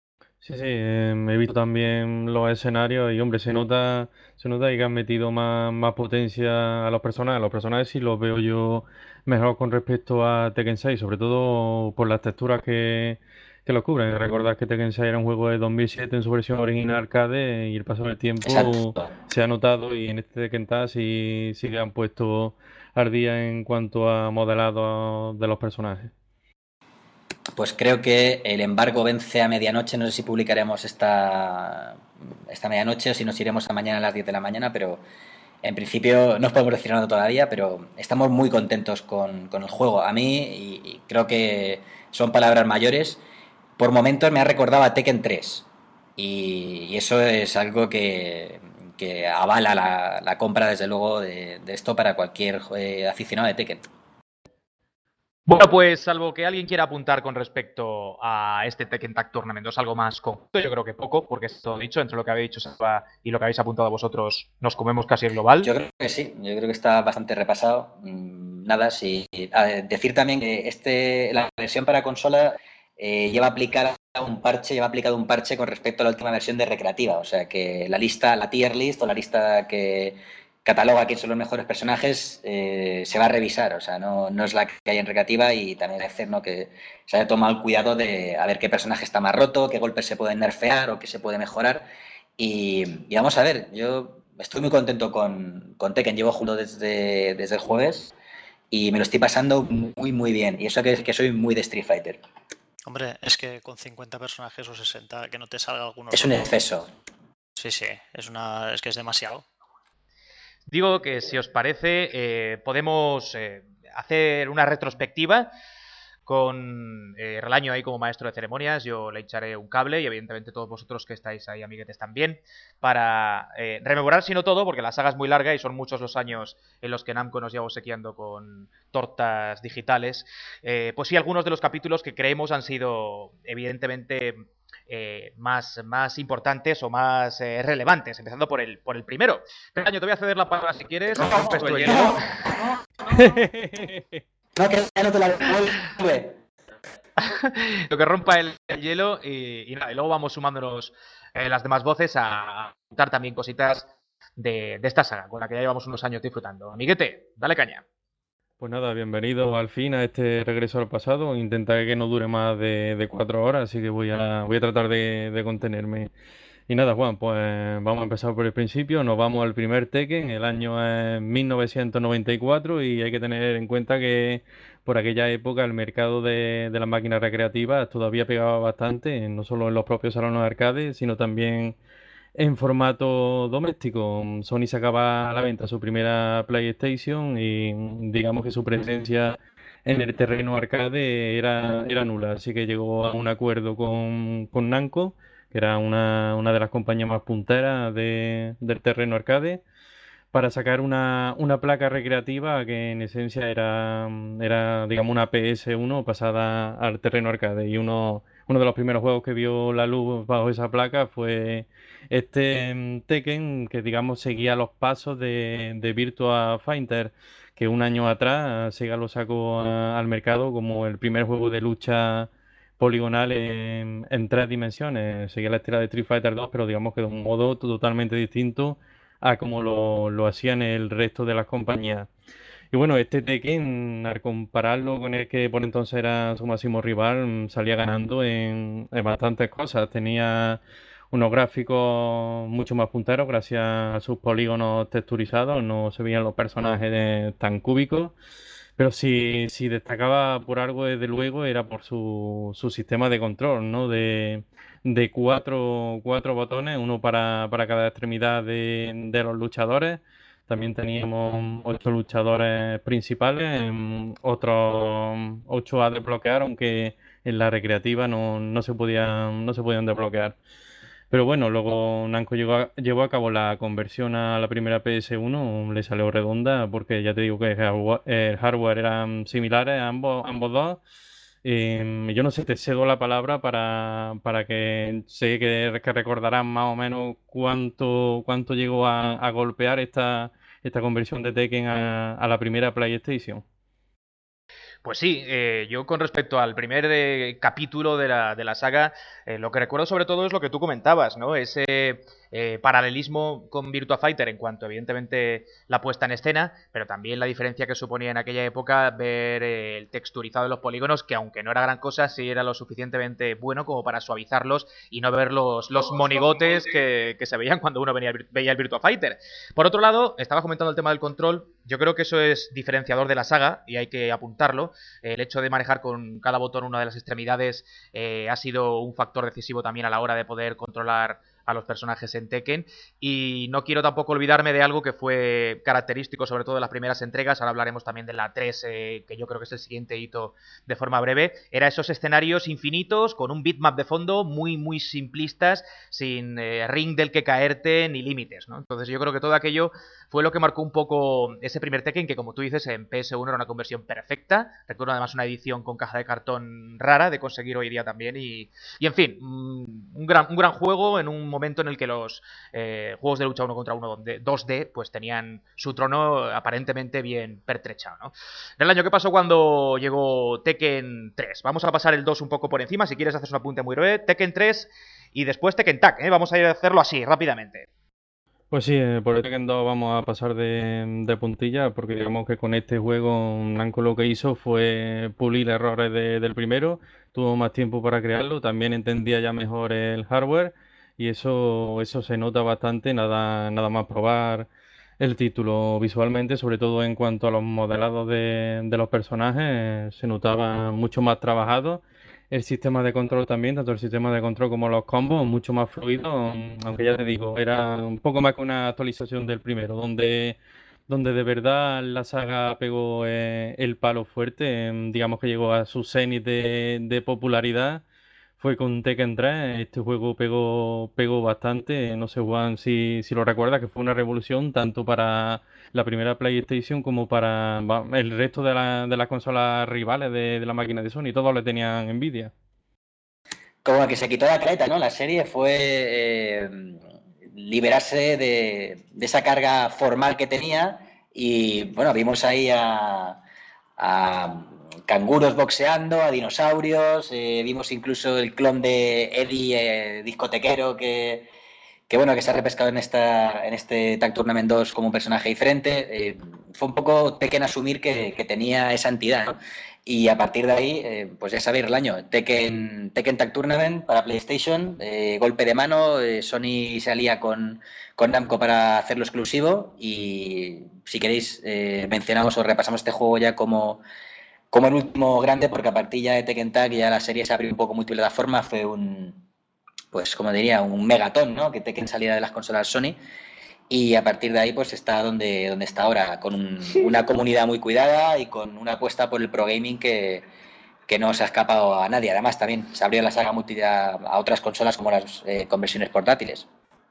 Sí, sí, eh, he visto también los escenarios y hombre, se nota, se nota que han metido más, más potencia a los personajes. Los personajes sí los veo yo mejor con respecto a Tekken seis, sobre todo por las texturas que, que los cubren. Recordad que Tekken seis era un juego de dos mil siete en su versión original arcade y el paso del tiempo Exacto. se ha notado y en este Tekken Tag sí, sí que han puesto al día en cuanto a modelado de los personajes. Pues creo que el embargo vence a medianoche. No sé si publicaremos esta, esta medianoche o si nos iremos a mañana a las diez de la mañana, pero en principio no os podemos decir nada todavía, pero estamos muy contentos con, con el juego. A mí, y, y creo que son palabras mayores, por momentos me ha recordado a Tekken tres. Y, y eso es algo que, que avala la, la compra, desde luego, de, de esto para cualquier eh, aficionado de Tekken. Bueno, pues salvo que alguien quiera apuntar con respecto a este Tekken Tag Tournament, ¿es algo más concreto? Yo creo que poco, porque es todo dicho, entre lo que habéis dicho Salva y lo que habéis apuntado vosotros, nos comemos casi el global. Yo creo que sí, yo creo que está bastante repasado. Nada, sí. A ver, decir también que este, la versión para consola eh, lleva aplicada un parche, lleva aplicado un parche con respecto a la última versión de recreativa. O sea que la lista, la tier list o la lista que cataloga quién son los mejores personajes, eh, se va a revisar. O sea, no, no es la que hay en recreativa, y también hay que hacer, ¿no?, que se haya tomado el cuidado de a ver qué personaje está más roto, qué golpes se pueden nerfear o qué se puede mejorar. Y, y vamos a ver, yo estoy muy contento con, con Tekken. Llevo jugando desde, desde el jueves y me lo estoy pasando muy, muy bien. Y eso que, que soy muy de Street Fighter. Hombre, es que con cincuenta personajes o sesenta, que no te salga alguno. Es un exceso. Sí, sí, es, una, es que es demasiado. Digo que si os parece, eh, podemos eh, hacer una retrospectiva con eh, Relaño ahí como maestro de ceremonias. Yo le echaré un cable y evidentemente todos vosotros que estáis ahí, amiguetes, también, para eh, rememorar, si no todo, porque la saga es muy larga y son muchos los años en los que Namco nos lleva obsequiando con tortas digitales. Eh, pues sí, algunos de los capítulos que creemos han sido evidentemente Eh, más, más importantes o más eh, relevantes, empezando por el, por el primero. Relaño, te voy a ceder la palabra si quieres. No, rompes tú el no, hielo. no, no, que ya no te la devuelve. Lo que rompa el, el hielo y, y nada, y luego vamos sumándonos eh, las demás voces a contar también cositas de, de esta saga, con la que ya llevamos unos años disfrutando. Amiguete, dale caña. Pues nada, bienvenido al fin a este regreso al pasado. Intentaré que no dure más de, de cuatro horas, así que voy a, voy a tratar de, de contenerme. Y nada, Juan, pues vamos a empezar por el principio. Nos vamos al primer Tekken, el año es mil novecientos noventa y cuatro, y hay que tener en cuenta que por aquella época el mercado de, de las máquinas recreativas todavía pegaba bastante, no solo en los propios salones de arcade, sino también en formato doméstico. Sony sacaba a la venta su primera PlayStation y digamos que su presencia en el terreno arcade era, era nula, así que llegó a un acuerdo con, con Namco, que era una, una de las compañías más punteras de, del terreno arcade, para sacar una, una placa recreativa que en esencia era, era digamos, una P S uno pasada al terreno arcade. Y uno, uno de los primeros juegos que vio la luz bajo esa placa fue este mm, Tekken, que digamos seguía los pasos de, de Virtua Fighter, que un año atrás Sega lo sacó a- al mercado como el primer juego de lucha poligonal en, en tres dimensiones. Seguía la estela de Street Fighter dos, pero digamos que de un modo totalmente distinto a como lo, lo hacían el resto de las compañías. Y bueno, este Tekken, al compararlo con el que por entonces era su máximo rival, mm, salía ganando en, en bastantes cosas. Tenía unos gráficos mucho más punteros gracias a sus polígonos texturizados, no se veían los personajes de- tan cúbicos. Pero si, si destacaba por algo, desde luego, era por su, su sistema de control, ¿no? De, de cuatro, cuatro botones, uno para, para cada extremidad de, de los luchadores. También teníamos ocho luchadores principales, em, otros ocho a desbloquear, aunque en la recreativa no, no se podían, no se podían desbloquear. Pero bueno, luego Namco llegó a- llevó a cabo la conversión a la primera P S uno, le salió redonda porque ya te digo que el hardware, el hardware eran similares a ambos, ambos dos. Em, yo no sé, te cedo la palabra para, para que sé que, que recordarás más o menos cuánto, cuánto llegó a, a golpear esta, esta conversión de Tekken a, a la primera PlayStation. Pues sí, eh, yo con respecto al primer eh, capítulo de la, de la saga, eh, lo que recuerdo sobre todo es lo que tú comentabas, ¿no? Ese eh, paralelismo con Virtua Fighter en cuanto, evidentemente, la puesta en escena, pero también la diferencia que suponía en aquella época ver eh, el texturizado de los polígonos, que aunque no era gran cosa, sí era lo suficientemente bueno como para suavizarlos y no ver los, los monigotes que, que se veían cuando uno venía, veía el Virtua Fighter. Por otro lado, estaba comentando el tema del control. Yo creo que eso es diferenciador de la saga y hay que apuntarlo. El hecho de manejar con cada botón una de las extremidades eh, ha sido un factor decisivo también a la hora de poder controlar a los personajes en Tekken, y no quiero tampoco olvidarme de algo que fue característico sobre todo de las primeras entregas. Ahora hablaremos también de la tres, eh, que yo creo que es el siguiente hito de forma breve. Era esos escenarios infinitos con un bitmap de fondo muy muy simplistas, sin eh, ring del que caerte ni límites, ¿no? Entonces yo creo que todo aquello fue lo que marcó un poco ese primer Tekken, que como tú dices en P S uno era una conversión perfecta. Recuerdo además una edición con caja de cartón rara de conseguir hoy día también, y, y en fin, un gran, un gran juego en un momento en el que los eh, juegos de lucha uno contra uno dos D pues tenían su trono aparentemente bien pertrechado, ¿no? En el año que pasó cuando llegó Tekken tres, vamos a pasar el dos un poco por encima, si quieres haces un apunte muy breve. Tekken tres y después Tekken Tag, ¿eh? Vamos a ir a hacerlo así, rápidamente. Pues sí, eh, por el Tekken dos vamos a pasar de, de puntilla, porque digamos que con este juego Namco lo que hizo fue pulir errores de- del primero, tuvo más tiempo para crearlo, también entendía ya mejor el hardware, y eso, eso se nota bastante, nada, nada más probar el título visualmente, sobre todo en cuanto a los modelados de, de los personajes, eh, se notaba mucho más trabajado. El sistema de control también, tanto el sistema de control como los combos, mucho más fluido, mm, aunque ya te digo, era un poco más que una actualización del primero, donde, donde de verdad la saga pegó eh, el palo fuerte, em, digamos que llegó a su cenit de, de popularidad, fue con Tekken tres. Este juego pegó, pegó bastante, no sé Juan si, si lo recuerdas, que fue una revolución tanto para la primera PlayStation como para va, el resto de, la- de las consolas rivales de, de la máquina de Sony, todos le tenían envidia. Como que se quitó la careta, ¿no? La serie fue eh, liberarse de, de esa carga formal que tenía y, bueno, vimos ahí a, a canguros boxeando, a dinosaurios, eh, vimos incluso el clon de Eddie, eh, discotequero, que, que, bueno, que se ha repescado en, esta, en este Tag Tournament dos como un personaje diferente. Eh, fue un poco Tekken asumir que, que tenía esa entidad, ¿no? Y a partir de ahí, eh, pues ya sabéis el año, Tekken, Tekken Tag Tournament para PlayStation, eh, golpe de mano, eh, Sony se alía con, con Namco para hacerlo exclusivo, y si queréis eh, mencionamos o repasamos este juego ya como, como el último grande, porque a partir ya de Tekken Tag ya la serie se abrió un poco multiplataforma, fue un, pues como diría, un megatón, ¿no? Que Tekken saliera de las consolas Sony. Y a partir de ahí pues está donde, donde está ahora, con un- una comunidad muy cuidada y con una apuesta por el pro gaming que, que no se ha escapado a nadie. Además también se abrió la saga multi a, a otras consolas como las eh, conversiones portátiles.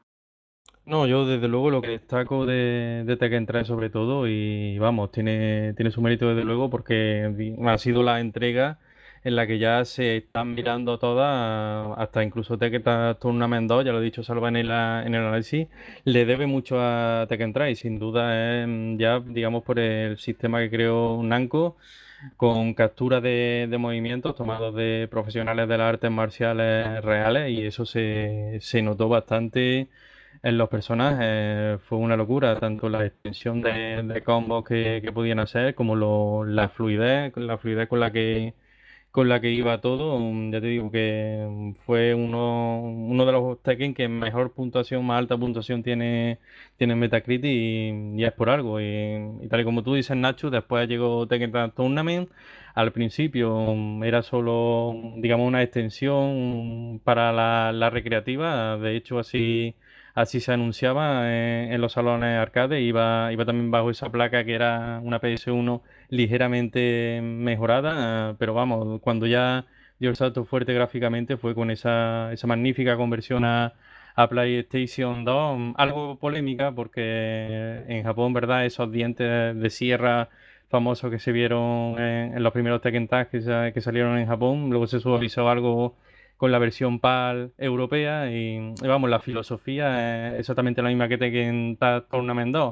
No, yo desde luego lo que destaco de, de Tekken tres sobre todo, y vamos, tiene, tiene su mérito desde luego porque di- ha sido la entrega en la que ya se están mirando todas, hasta incluso Tekken Ta- Tournament dos, ya lo he dicho Salva en el, a- en el análisis, le debe mucho a Tekken tres, y sin duda es mm, ya, digamos, por el sistema que creó Namco, con captura de, de movimientos tomados de profesionales de las artes marciales reales, y eso se, se notó bastante en los personajes. Fue una locura, tanto la extensión de, de combos que, que podían hacer como lo- la fluidez, la fluidez con la que con la que iba todo. Mm, Ya te digo que mm, fue uno, uno de los Tekken que mejor puntuación, más alta puntuación tiene, tiene en Metacritic, y, y es por algo. Y, y tal y como tú dices, Nacho, después llegó Tekken Tag Tournament. Al principio mm, era solo, digamos, una extensión para la, la recreativa. De hecho, así, así se anunciaba en, en los salones arcade. Iba, iba también bajo esa placa que era una P S uno ligeramente mejorada, eh, pero vamos, cuando ya dio el salto fuerte gráficamente fue con esa, esa magnífica conversión a, a PlayStation dos, mm, algo polémica porque en Japón, ¿verdad? Esos dientes de sierra famosos que se vieron en, en los primeros Tekken Tag que, sa- que salieron en Japón, luego se suavizó algo con la versión PAL europea, y, y vamos, la filosofía es exactamente la misma que Tekken Tag Tournament dos.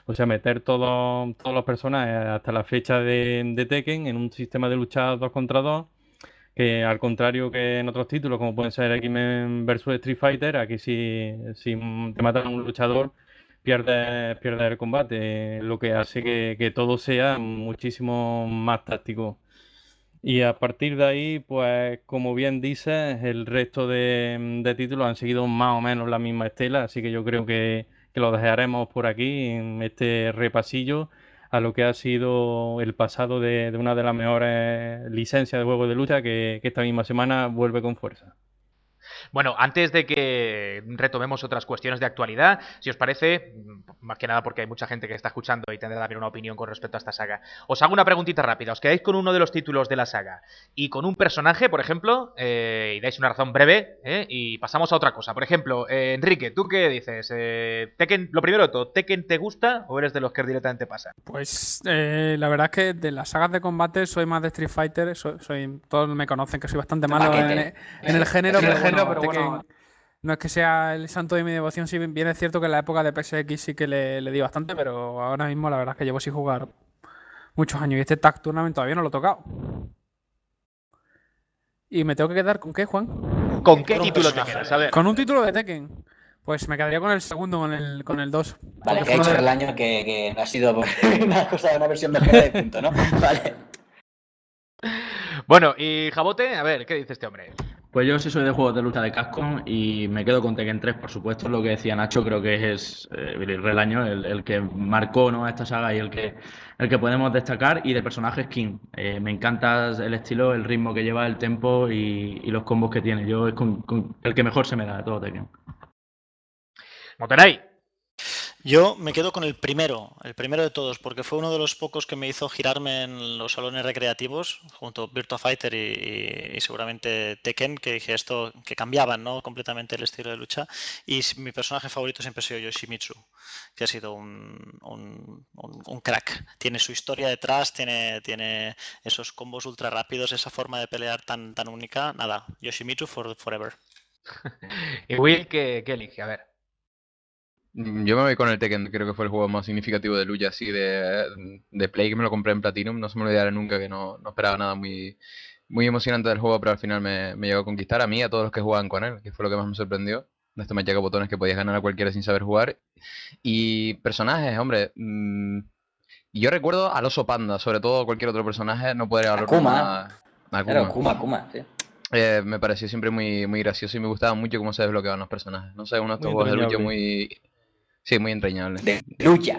O sea, meter todos, todos los personajes hasta la fecha de, de Tekken en un sistema de lucha dos contra dos, que al contrario que en otros títulos, como pueden ser X-Men versus Street Fighter, aquí si, si te matan a un luchador, pierdes, pierdes el combate, lo que hace que, que todo sea muchísimo más táctico. Y a partir de ahí, pues como bien dices, el resto de, de títulos han seguido más o menos la misma estela, así que yo creo que, que lo dejaremos por aquí en este repasillo a lo que ha sido el pasado de, de una de las mejores licencias de juegos de lucha que, que esta misma semana vuelve con fuerza. Bueno, antes de que retomemos otras cuestiones de actualidad, si os parece, más que nada porque hay mucha gente que está escuchando y tendrá también una opinión con respecto a esta saga, os hago una preguntita rápida. ¿Os quedáis con uno de los títulos de la saga y con un personaje, por ejemplo, eh, y dais una razón breve, eh, y pasamos a otra cosa? Por ejemplo, eh, Enrique, ¿tú qué dices? Eh, Tekken, lo primero de todo, ¿Tekken te gusta o eres de los que directamente pasa? Pues eh, la verdad es que de las sagas de combate soy más de Street Fighter, soy, soy todos me conocen que soy bastante malo en, en el género, pero bueno, pero bueno, no es que sea el santo de mi devoción, si bien es cierto que en la época de P S X sí que le, le di bastante, pero ahora mismo la verdad es que llevo sin jugar muchos años y este Tag Tournament todavía no lo he tocado. ¿Y me tengo que quedar con qué, Juan? ¿Con qué título te quedas? A ver. Con un título de Tekken. Pues me quedaría con el segundo, con el, con el dos. Vale, que ha hecho el año que, que no ha sido una cosa, una versión mejor de punto, ¿no? Vale. Bueno, y Jabote, a ver, ¿qué dice este hombre? Pues yo sí soy de juegos de lucha de Capcom y me quedo con Tekken tres, por supuesto, lo que decía Nacho, creo que es eh, el año, el, el que marcó, ¿no?, esta saga y el que el que podemos destacar, y de personajes King. Eh, me encanta el estilo, el ritmo que lleva, el tempo y, y los combos que tiene. Yo es con, con el que mejor se me da de todo Tekken. Motenay. Yo me quedo con el primero, el primero de todos, porque fue uno de los pocos que me hizo girarme en los salones recreativos, junto a Virtua Fighter y, y, y seguramente Tekken, que dije esto, que cambiaban, ¿no?, completamente el estilo de lucha. Y mi personaje favorito siempre ha sido Yoshimitsu, que ha sido un, un, un, un crack. Tiene su historia detrás, tiene, tiene esos combos ultra rápidos, esa forma de pelear tan, tan única. Nada, Yoshimitsu for, forever. ¿Y Will qué, qué elige? A ver. Yo me voy con el Tekken, creo que fue el juego más significativo de lucha así de, de Play, que me lo compré en Platinum, no se me olvidará nunca, que no, no esperaba nada muy, muy emocionante del juego, pero al final me, me llegó a conquistar a mí y a todos los que jugaban con él, que fue lo que más me sorprendió, de este machaca botones que podías ganar a cualquiera sin saber jugar. Y personajes, hombre, mmm, yo recuerdo al Oso Panda, sobre todo cualquier otro personaje, no podría hablar Akuma. Akuma. Claro, Akuma, Akuma, sí. Eh, me pareció siempre muy, muy gracioso y me gustaba mucho cómo se desbloqueaban los personajes. No sé, uno de estos juegos de lucha muy... Sí, muy entrañable. De lucha.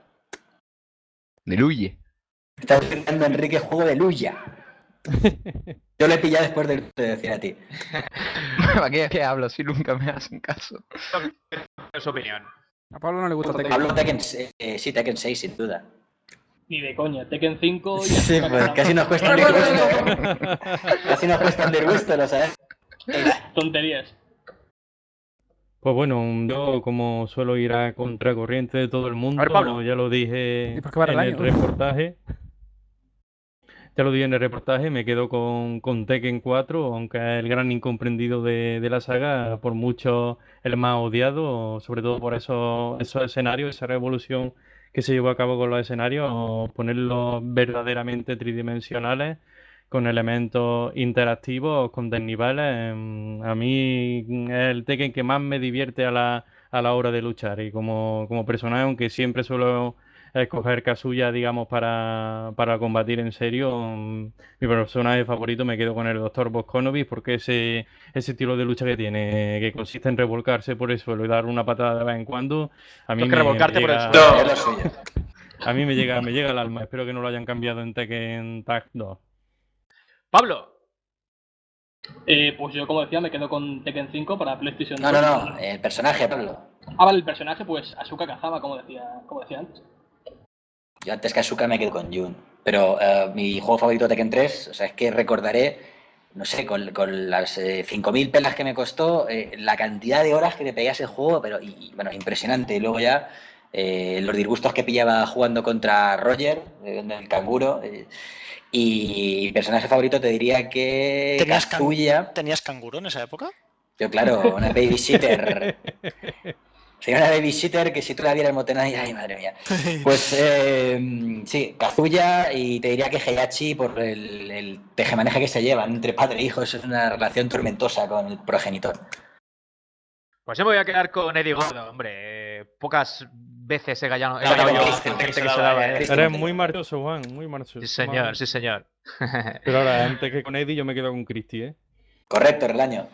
De lucha. Estás intentando, Enrique, juego de lucha. Yo le he pillado después de decir a ti. ¿Para qué, qué hablo si nunca me hacen caso? Es su opinión. A Pablo no le gusta Tekken. Pablo Tekken, eh, sí, Tekken seis, sin duda. Ni de coña, Tekken cinco... Y sí, pues casi nos cuesta un disgusto. Casi nos cuesta un disgusto, ¿lo sabes? Tonterías. Pues bueno, yo como suelo ir a contracorriente de todo el mundo, ver, Pablo. ya lo dije en el, el reportaje. Ya lo dije en el reportaje, me quedo con, con Tekken cuatro, aunque es el gran incomprendido de, de la saga, por mucho el más odiado, sobre todo por esos, esos escenarios, esa revolución que se llevó a cabo con los escenarios, ponerlos verdaderamente tridimensionales, con elementos interactivos, con desniveles. A mí es el Tekken que más me divierte a la, a la hora de luchar, y como, como personaje, aunque siempre suelo escoger Kazuya, digamos, para, para combatir en serio, mi personaje favorito me quedo con el doctor Bosconovich, porque ese, ese estilo de lucha que tiene, que consiste en revolcarse por el suelo y dar una patada de vez en cuando, a mí me, revolcarte me llega, por el suelo. A mí me llega, me llega al alma. Espero que no lo hayan cambiado en Tekken Tag dos. Pablo. Eh, pues yo, como decía, me quedo con Tekken cinco para PlayStation dos. No, no, no, el personaje, Pablo. Ah, vale, el personaje, pues Asuka Kazama, como decía, como decía antes. Yo antes que Asuka me quedo con Jun. Pero uh, mi juego favorito Tekken tres, o sea, es que recordaré, no sé, con, con las eh, cinco mil pelas que me costó, eh, la cantidad de horas que te pegué a ese juego, pero, y, y, bueno, impresionante. Y luego ya, eh, los disgustos que pillaba jugando contra Roger, eh, el canguro. Eh, Y personaje favorito te diría que ¿Tenías, Kazuya. can... ¿Tenías canguro en esa época? Yo, claro, una babysitter. Sería una babysitter que si tú la vieras Motenai, ay madre mía. Pues eh, sí, Kazuya, y te diría que Heihachi por el, el tejemaneje que se llevan entre padre e hijo, eso es una relación tormentosa con el progenitor. Pues yo me voy a quedar con Eddie Gordo, hombre. Eh, pocas veces he ganado, he No, ganado no, yo no, gente no, que no, se no, daba. no, eh. Eres muy marchoso, Juan, muy marchoso. Sí, señor, sí, señor. Pero ahora, antes que con Eddie, yo me quedo con Christie, ¿eh? Correcto, Relaño.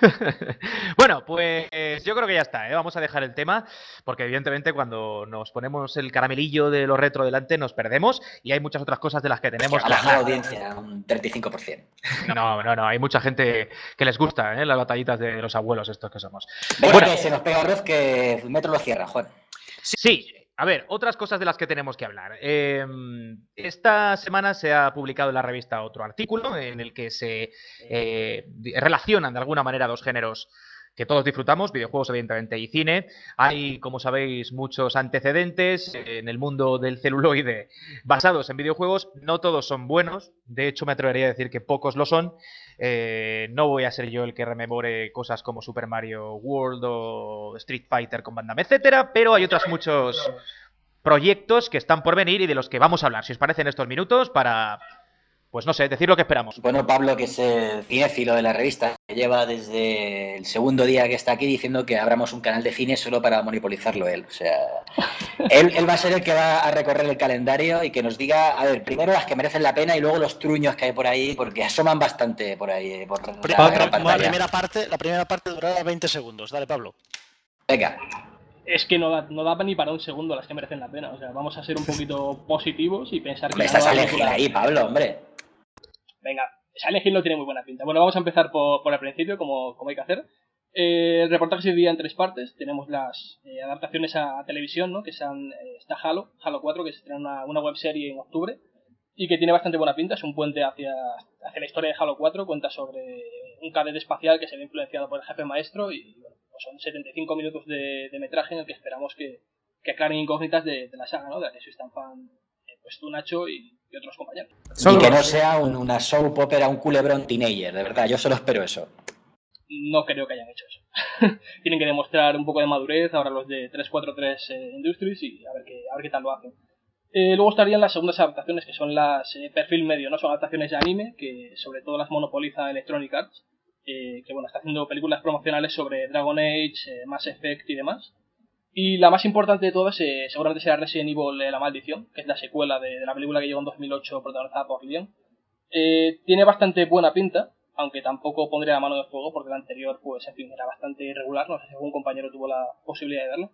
Bueno, pues yo creo que ya está, ¿eh? Vamos a dejar el tema, porque evidentemente cuando nos ponemos el caramelillo de lo retro delante nos perdemos y hay muchas otras cosas de las que tenemos Ha que bajado la hablar. audiencia un treinta y cinco por ciento. No, no, no, hay mucha gente que les gusta, ¿eh? Las batallitas de los abuelos estos que somos. Bueno, que se nos pega arroz que el metro lo cierra, Juan. Sí, a ver, otras cosas de las que tenemos que hablar. Eh, esta semana se ha publicado en la revista otro artículo en el que se eh, relacionan de alguna manera dos géneros que todos disfrutamos, videojuegos evidentemente y cine. Hay, como sabéis, muchos antecedentes en el mundo del celuloide basados en videojuegos. No todos son buenos, de hecho me atrevería a decir que pocos lo son. Eh, no voy a ser yo el que rememore cosas como Super Mario World o Street Fighter con Van Damme, etcétera, pero hay otros muchos proyectos que están por venir y de los que vamos a hablar, si os parece, en estos minutos para, pues no sé, decir lo que esperamos. Bueno, Pablo, que es el cinéfilo de la revista, que lleva desde el segundo día que está aquí diciendo que abramos un canal de cine solo para monopolizarlo él. O sea, él, él va a ser el que va a recorrer el calendario y que nos diga, a ver, primero las que merecen la pena y luego los truños que hay por ahí, porque asoman bastante por ahí. Por la, Primera, gran pantalla. la, primera parte, la primera parte durará veinte segundos. Dale, Pablo. Venga. Es que no da, no da ni para un segundo las que merecen la pena. O sea, vamos a ser un poquito positivos y pensar que... Me estás alejando ahí, Pablo, hombre. Venga, Silent Hill no tiene muy buena pinta. Bueno, vamos a empezar por, por el principio, como, como hay que hacer. Eh, el reportaje se divide en tres partes. Tenemos las eh, adaptaciones a, a televisión, ¿no? Que sean, eh, está Halo, Halo cuatro, que se estrena una, una webserie en octubre y que tiene bastante buena pinta. Es un puente hacia, hacia la historia de Halo cuatro. Cuenta sobre un cadete espacial que se ve influenciado por el jefe maestro y bueno, pues son setenta y cinco minutos de, de metraje en el que esperamos que, que aclaren incógnitas de, de la saga, ¿no? De la que sois tan fan, eh, pues tú, Nacho, y, y otros compañeros. Y que no sea un, una soap opera, un culebrón teenager, de verdad, yo solo espero eso. No creo que hayan hecho eso. Tienen que demostrar un poco de madurez ahora los de trescientos cuarenta y tres eh, Industries y a ver qué, a ver qué tal lo hacen. Eh, luego estarían las segundas adaptaciones, que son las eh, perfil medio, ¿no? Son adaptaciones de anime, que sobre todo las monopoliza Electronic Arts, eh, que bueno, está haciendo películas promocionales sobre Dragon Age, eh, Mass Effect y demás. Y la más importante de todas eh, seguramente será Resident Evil eh, La Maldición, que es la secuela de, de la película que llegó en dos mil ocho protagonizada por Leon. Eh, tiene bastante buena pinta, aunque tampoco pondría la mano de fuego porque la anterior, pues en fin, era bastante irregular. No sé si algún compañero tuvo la posibilidad de verlo.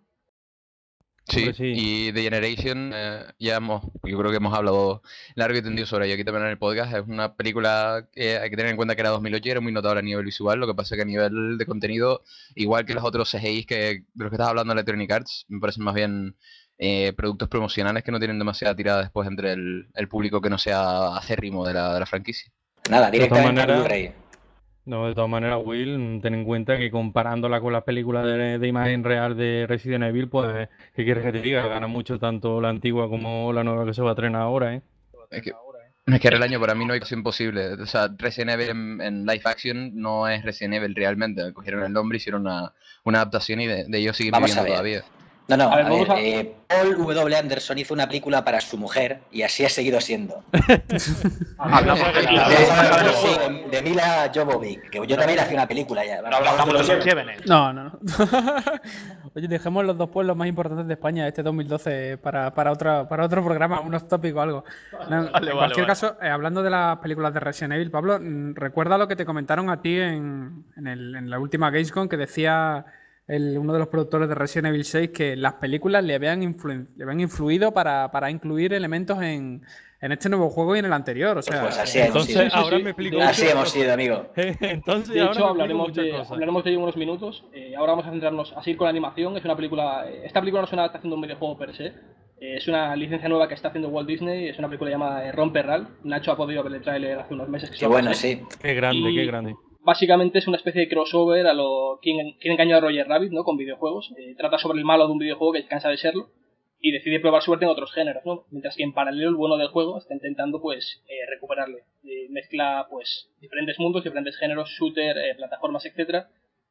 Sí, sí, y The Generation, eh, ya hemos, yo creo que hemos hablado largo y tendido sobre ello aquí también en el podcast. Es una película que hay que tener en cuenta que era dos mil ocho y era muy notable a nivel visual. Lo que pasa es que a nivel de contenido, igual que los otros C G Is que, de los que estás hablando de Electronic Arts, me parecen más bien eh, productos promocionales que no tienen demasiada tirada después entre el, el público que no sea acérrimo de la, de la franquicia. Nada, directamente al Blu-ray. No, de todas maneras, Will, ten en cuenta que comparándola con las películas de, de imagen real de Resident Evil, pues, ¿qué quieres que te diga? Gana mucho tanto la antigua como la nueva que se va a estrenar ahora, ¿eh? Es que, es que el año para mí no es imposible. O sea, Resident Evil en, en live action no es Resident Evil realmente. Cogieron el nombre, hicieron una, una adaptación y de, de ellos siguen Vamos viviendo a ver. todavía. No, no, A ver, a ver, vamos a- eh, Paul W. Anderson hizo una película para su mujer y así ha seguido siendo. Hablamos de De, de- de Mila Jovovich, que yo también le hacía una película ya. No hablamos de los Chévenes. No, no, no. Oye, dejemos los dos pueblos más importantes de España este dos mil doce para, para, otra, para otro programa, unos tópicos o algo. No, en vale, cualquier vale. caso, eh, hablando de las películas de Resident Evil, Pablo, mm, recuerda lo que te comentaron a ti en, en, el- en la última Gamescom, que decía el- uno de los productores de Resident Evil seis que las películas le habían, influen- le habían influido para, para incluir elementos en, en este nuevo juego y en el anterior. O sea, Pues así hemos Entonces, sido. sí, sí, ahora sí. me explico. Así hemos sido, amigo. Entonces, De ahora hecho, me explico hablaremos muchas de, cosas. hablaremos de ello en unos minutos. Eh, ahora vamos a centrarnos a seguir con la animación. Es una película. eh, Esta película no es una adaptación de un videojuego per se. eh, es una licencia nueva que está haciendo Walt Disney. Es una película llamada eh, Ron Perral. Nacho ha podido ver el tráiler hace unos meses. Que se Qué lo bueno, pasé. sí. Qué grande, Y- qué grande. Básicamente es una especie de crossover a lo quien, quien engañó a Roger Rabbit, ¿no? Con videojuegos. Eh, trata sobre el malo de un videojuego que cansa de serlo y decide probar suerte en otros géneros, ¿no? Mientras que en paralelo el bueno del juego está intentando, pues, eh, recuperarle. Eh, mezcla, pues, diferentes mundos, diferentes géneros, shooter, eh, plataformas, etcétera.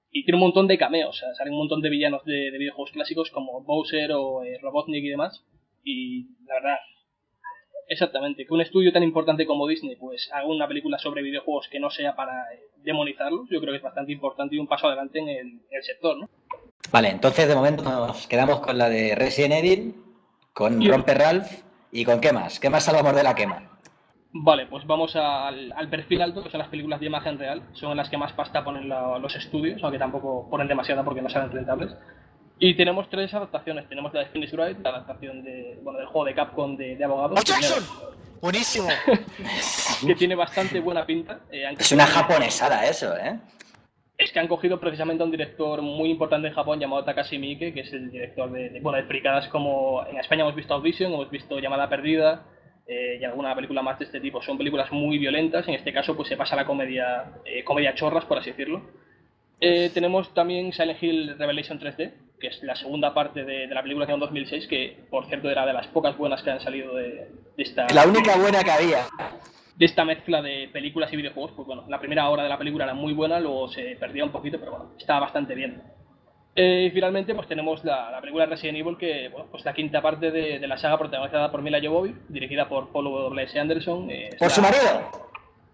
Y tiene un montón de cameos, o sea, salen un montón de villanos de, de videojuegos clásicos como Bowser o eh, Robotnik y demás. Y la verdad, exactamente, que un estudio tan importante como Disney pues haga una película sobre videojuegos que no sea para eh, demonizarlos, yo creo que es bastante importante y un paso adelante en el, en el sector, ¿no? Vale, entonces de momento nos quedamos con la de Resident Evil, con Romper Ralph y con ¿qué más? ¿Qué más salvamos de la quema? Vale, pues vamos al, al perfil alto, que son las películas de imagen real. Son las que más pasta ponen la, los estudios, aunque tampoco ponen demasiada porque no salen rentables. Y tenemos tres adaptaciones. Tenemos la de Phoenix Wright, la adaptación de, bueno, del juego de Capcom de, de abogados. ¡Oh, Jackson! ¡Buenísimo! Que tiene bastante buena pinta. Eh, es una japonesada eso, ¿eh? Es que han cogido precisamente a un director muy importante en Japón llamado Takashi Miike, que es el director de, de, bueno, de fricadas como... En España hemos visto Audition, hemos visto Llamada Perdida... Eh, y alguna película más de este tipo. Son películas muy violentas, en este caso pues se pasa a la comedia, eh, comedia chorras, por así decirlo. Eh, tenemos también Silent Hill Revelation tres D, que es la segunda parte de, de la película que en dos mil seis, que por cierto era de las pocas buenas que han salido de, de esta... La única buena que había. De esta mezcla de películas y videojuegos. Pues bueno, la primera hora de la película era muy buena, luego se perdía un poquito, pero bueno, estaba bastante bien. Eh, y finalmente pues tenemos la, la película Resident Evil, que bueno, pues la quinta parte de, de la saga protagonizada por Mila Jovovich, dirigida por Paul W S. Anderson. Eh, ¿Por la... su marido?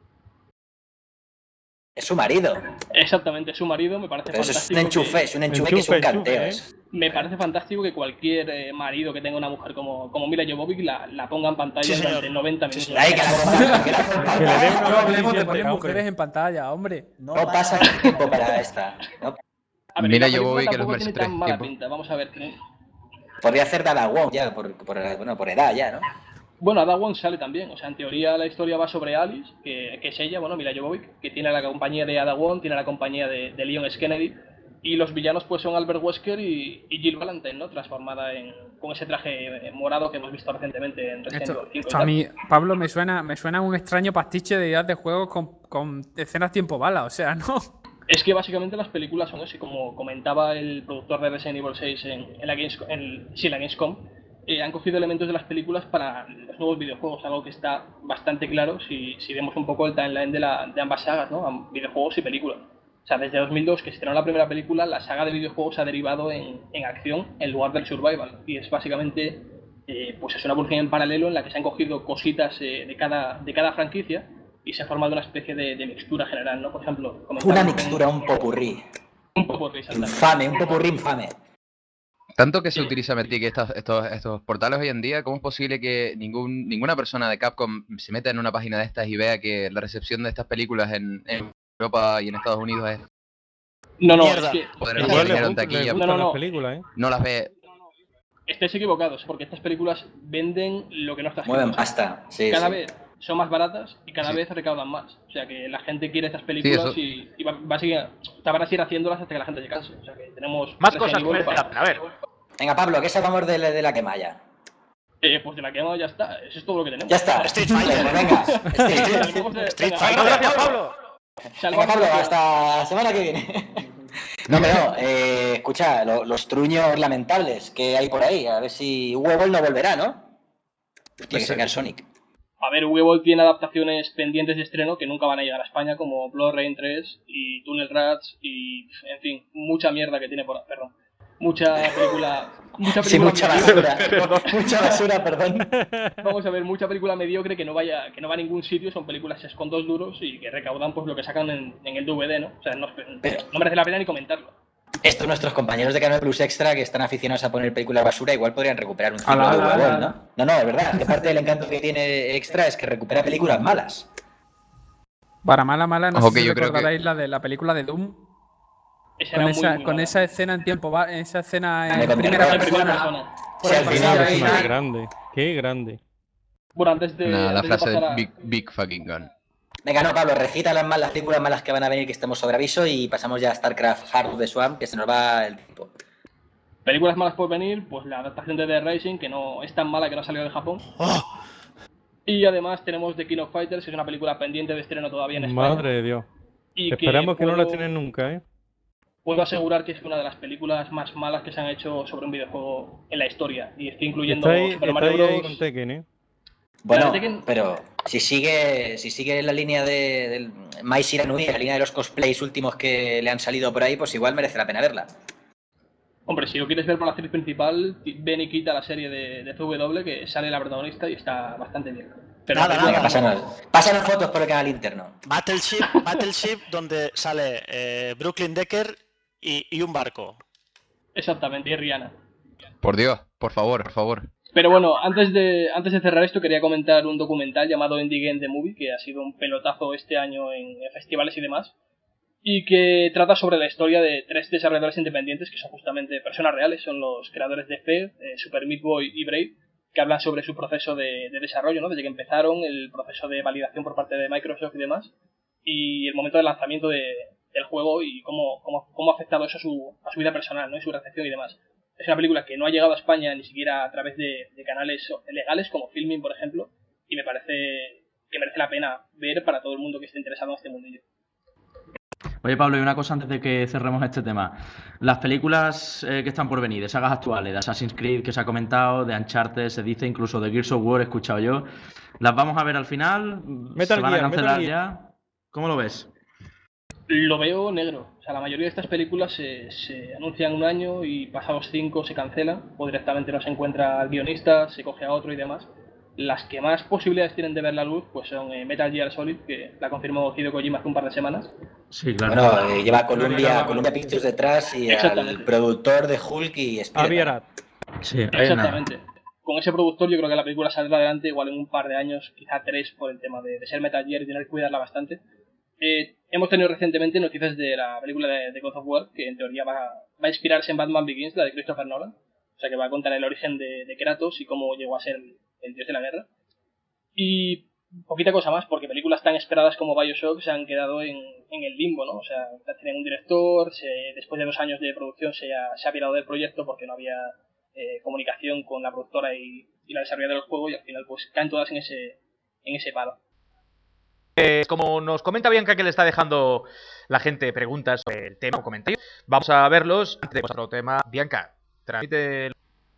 Es su marido. Exactamente, es su marido, me parece Pero fantástico. Es un enchufe, que... es un enchufe que es un canteo. ¿eh? Me parece fantástico que cualquier eh, marido que tenga una mujer como, como Mila Jovovich la, la ponga en pantalla Sí, durante noventa minutos. Sí, no hablemos de poner mujeres en pantalla, hombre. No pasa tiempo para esta. No. A ver, Mila la película Jovovich que los tampoco merece tiene tres tan mala tiempos. pinta, vamos a ver. ¿qué? Podría hacer Dada Wong ya, por, por, bueno, por edad ya, ¿no? Bueno, Ada Wong sale también, o sea, en teoría la historia va sobre Alice, que, que es ella, bueno, Mila Jovovich, que tiene la compañía de Ada Wong, tiene la compañía de, de Leon S. Kennedy, y los villanos pues son Albert Wesker y, y Jill Valentine, ¿no? Transformada en, con ese traje morado que hemos visto recientemente en Resident Evil Esto, cinco. esto a mí, Pablo, me suena, me suena un extraño pastiche de ideas de juegos con, con escenas tiempo bala, o sea, ¿no? Es que básicamente las películas son eso, y como comentaba el productor de Resident Evil seis en, en la, Games, en, sí, en la Gamescom, eh, han cogido elementos de las películas para los nuevos videojuegos, algo que está bastante claro si, si vemos un poco el timeline de, la, de ambas sagas, ¿no? Videojuegos y películas. O sea, desde dos mil dos, que se estrenó la primera película, la saga de videojuegos ha derivado en, en acción en lugar del survival. Y es básicamente, eh, pues es una evolución en paralelo en la que se han cogido cositas eh, de, cada, de cada franquicia y se ha formado una especie de, de mixtura general, ¿no? Por ejemplo... Una mixtura, un popurrí. Un popurrí, exactamente. Infame, un popurrí infame. Tanto que se utiliza, Metic, estos, estos, estos portales hoy en día, ¿cómo es posible que ningún, ninguna persona de Capcom se meta en una página de estas y vea que la recepción de estas películas en, en Europa y en Estados Unidos es... No, no, Mierda. es que... Poder es- hacer dinero no, en taquilla. no, no, no. películas, ¿eh? No las ve... Estáis equivocados, porque estas películas venden lo que no está escrito. Mueven O sea, pasta, sí, cada sí. vez son más baratas y cada Sí. vez recaudan más. O sea que la gente quiere estas películas eso. y, y va, va a seguir, van a seguir haciéndolas hasta que la gente se canse. O sea que tenemos... Más Resident cosas que Evil merecen para- la pena. A ver, Venga, Pablo, ¿qué salvamos de, la- de la quema ya? Eh, pues de la que hemos ya está, eso es todo lo que tenemos. Ya está. Street Fighter. Pues venga. Salimos de- Street venga, Fighter. venga, gracias, Pablo. Venga, salvamos Pablo, de- hasta la semana que viene. No, pero no, eh, escucha, lo- los truños lamentables que hay por ahí, a ver si Huevo no volverá, ¿no? Tiene que sacar Sonic. A ver, Huevo tiene adaptaciones pendientes de estreno que nunca van a llegar a España, como Blood Rain tres y Tunnel Rats y, en fin, mucha mierda que tiene por... Perdón. Mucha película... Mucha Sí, película mucha mediocre. basura. Mucha basura, perdón. Vamos a ver, mucha película mediocre que no vaya que no va a ningún sitio, son películas con dos duros y que recaudan pues lo que sacan en, en el D V D, ¿no? O sea, no, no merece la pena ni comentarlo. Estos nuestros compañeros de Canal Plus Extra que están aficionados a poner películas basura igual podrían recuperar un ciclo Ala, de ala, Huevón, ala. ¿no? No, no, es verdad. Que parte del encanto que tiene Extra es que recupera películas malas. Para mala, mala, no Ojo, sé que si yo creo recordaréis la de la película de Doom. Esa Con, era esa, muy, muy con mala. esa escena en tiempo, va- esa escena Dale, en con primera terror. En primera persona. persona. Por Sí, el al pasillo final, ahí, sí, Qué tal. grande, qué grande. Bueno, antes de, Nada, la antes de frase pasar de a- Big, Big Fucking Gun. Venga, no, Pablo, recita las, mal- las películas malas que van a venir, que estemos sobre aviso y pasamos ya a StarCraft Heart of the Swamp, que se nos va el tiempo. películas malas por venir, pues la adaptación de The Rising, que no es tan mala que no ha salido de Japón. ¡Oh! Y además tenemos The King of Fighters, que es una película pendiente de estreno todavía en España. Madre de Dios. Y Esperamos que, no la puedo- tienen nunca, ¿eh? Puedo asegurar que es una de las películas más malas que se han hecho sobre un videojuego en la historia. Y estoy incluyendo Está ahí, Super está Mario ahí, ahí Bros. con Tekken, ¿eh? Bueno, La de Tekken- pero Si sigue, si sigue la línea de, del Mai Shiranui, la línea de los cosplays últimos que le han salido por ahí, pues igual merece la pena verla. Hombre, si lo quieres ver por la actriz principal, ven y quita la serie de, de C W, que sale la protagonista y está bastante bien. Pero Nada, película, nada. Pásanos, pásanos fotos por el canal interno. Battleship, Battleship donde sale eh, Brooklyn Decker y, y un barco. Exactamente, y Rihanna. Por Dios, por favor, por favor. Pero bueno, antes de, antes de cerrar esto, quería comentar un documental llamado Indie Game The Movie, que ha sido un pelotazo este año en festivales y demás, y que trata sobre la historia de tres desarrolladores independientes que son justamente personas reales, son los creadores de Fe, eh, Super Meat Boy y Brave, que hablan sobre su proceso de, de desarrollo, ¿no? Desde que empezaron, el proceso de validación por parte de Microsoft y demás, y el momento del lanzamiento de, del juego y cómo, cómo, cómo ha afectado eso a su, a su vida personal, ¿no? Y su recepción y demás. Es una película que no ha llegado a España ni siquiera a través de, de canales legales como Filmin, por ejemplo, y me parece que merece la pena ver para todo el mundo que esté interesado en este mundillo. Oye, Pablo, y una cosa antes de que cerremos este tema. Las películas eh, que están por venir, de sagas actuales, de Assassin's Creed que se ha comentado, de Uncharted, se dice, incluso de Gears of War, he escuchado yo, ¿las vamos a ver al final? Metal ¿Se van Gear, a cancelar Metal Gear. ya? ¿Cómo lo ves? Lo veo negro. O sea, la mayoría de estas películas se, se anuncian un año y pasados cinco se cancelan, o directamente no se encuentra al guionista, se coge a otro y demás. Las que más posibilidades tienen de ver la luz pues son eh, Metal Gear Solid, que la confirmó Hideo Kojima hace un par de semanas. Sí, claro. Bueno, eh, lleva Columbia, Columbia Pictures detrás y al productor de Hulk y Spider-Man. Sí, exactamente. Con ese productor yo creo que la película saldrá adelante igual en un par de años, quizá tres, por el tema de, de ser Metal Gear y tener que cuidarla bastante. Eh, hemos tenido recientemente noticias de la película de, de God of War, que en teoría va, va a inspirarse en Batman Begins, la de Christopher Nolan. O sea que va a contar el origen de, de Kratos y cómo llegó a ser el, el dios de la guerra. Y poquita cosa más, porque películas tan esperadas como BioShock se han quedado en, en el limbo, ¿no? O sea, tienen un director, se, después de dos años de producción se ha, se ha pirado del proyecto porque no había eh, comunicación con la productora y, y la desarrolladora del juego, y al final pues caen todas en ese, en ese palo. Eh, como nos comenta Bianca que le está dejando la gente preguntas sobre el tema o comentarios, vamos a verlos. Antes de pasar a otro tema, Bianca, transmite.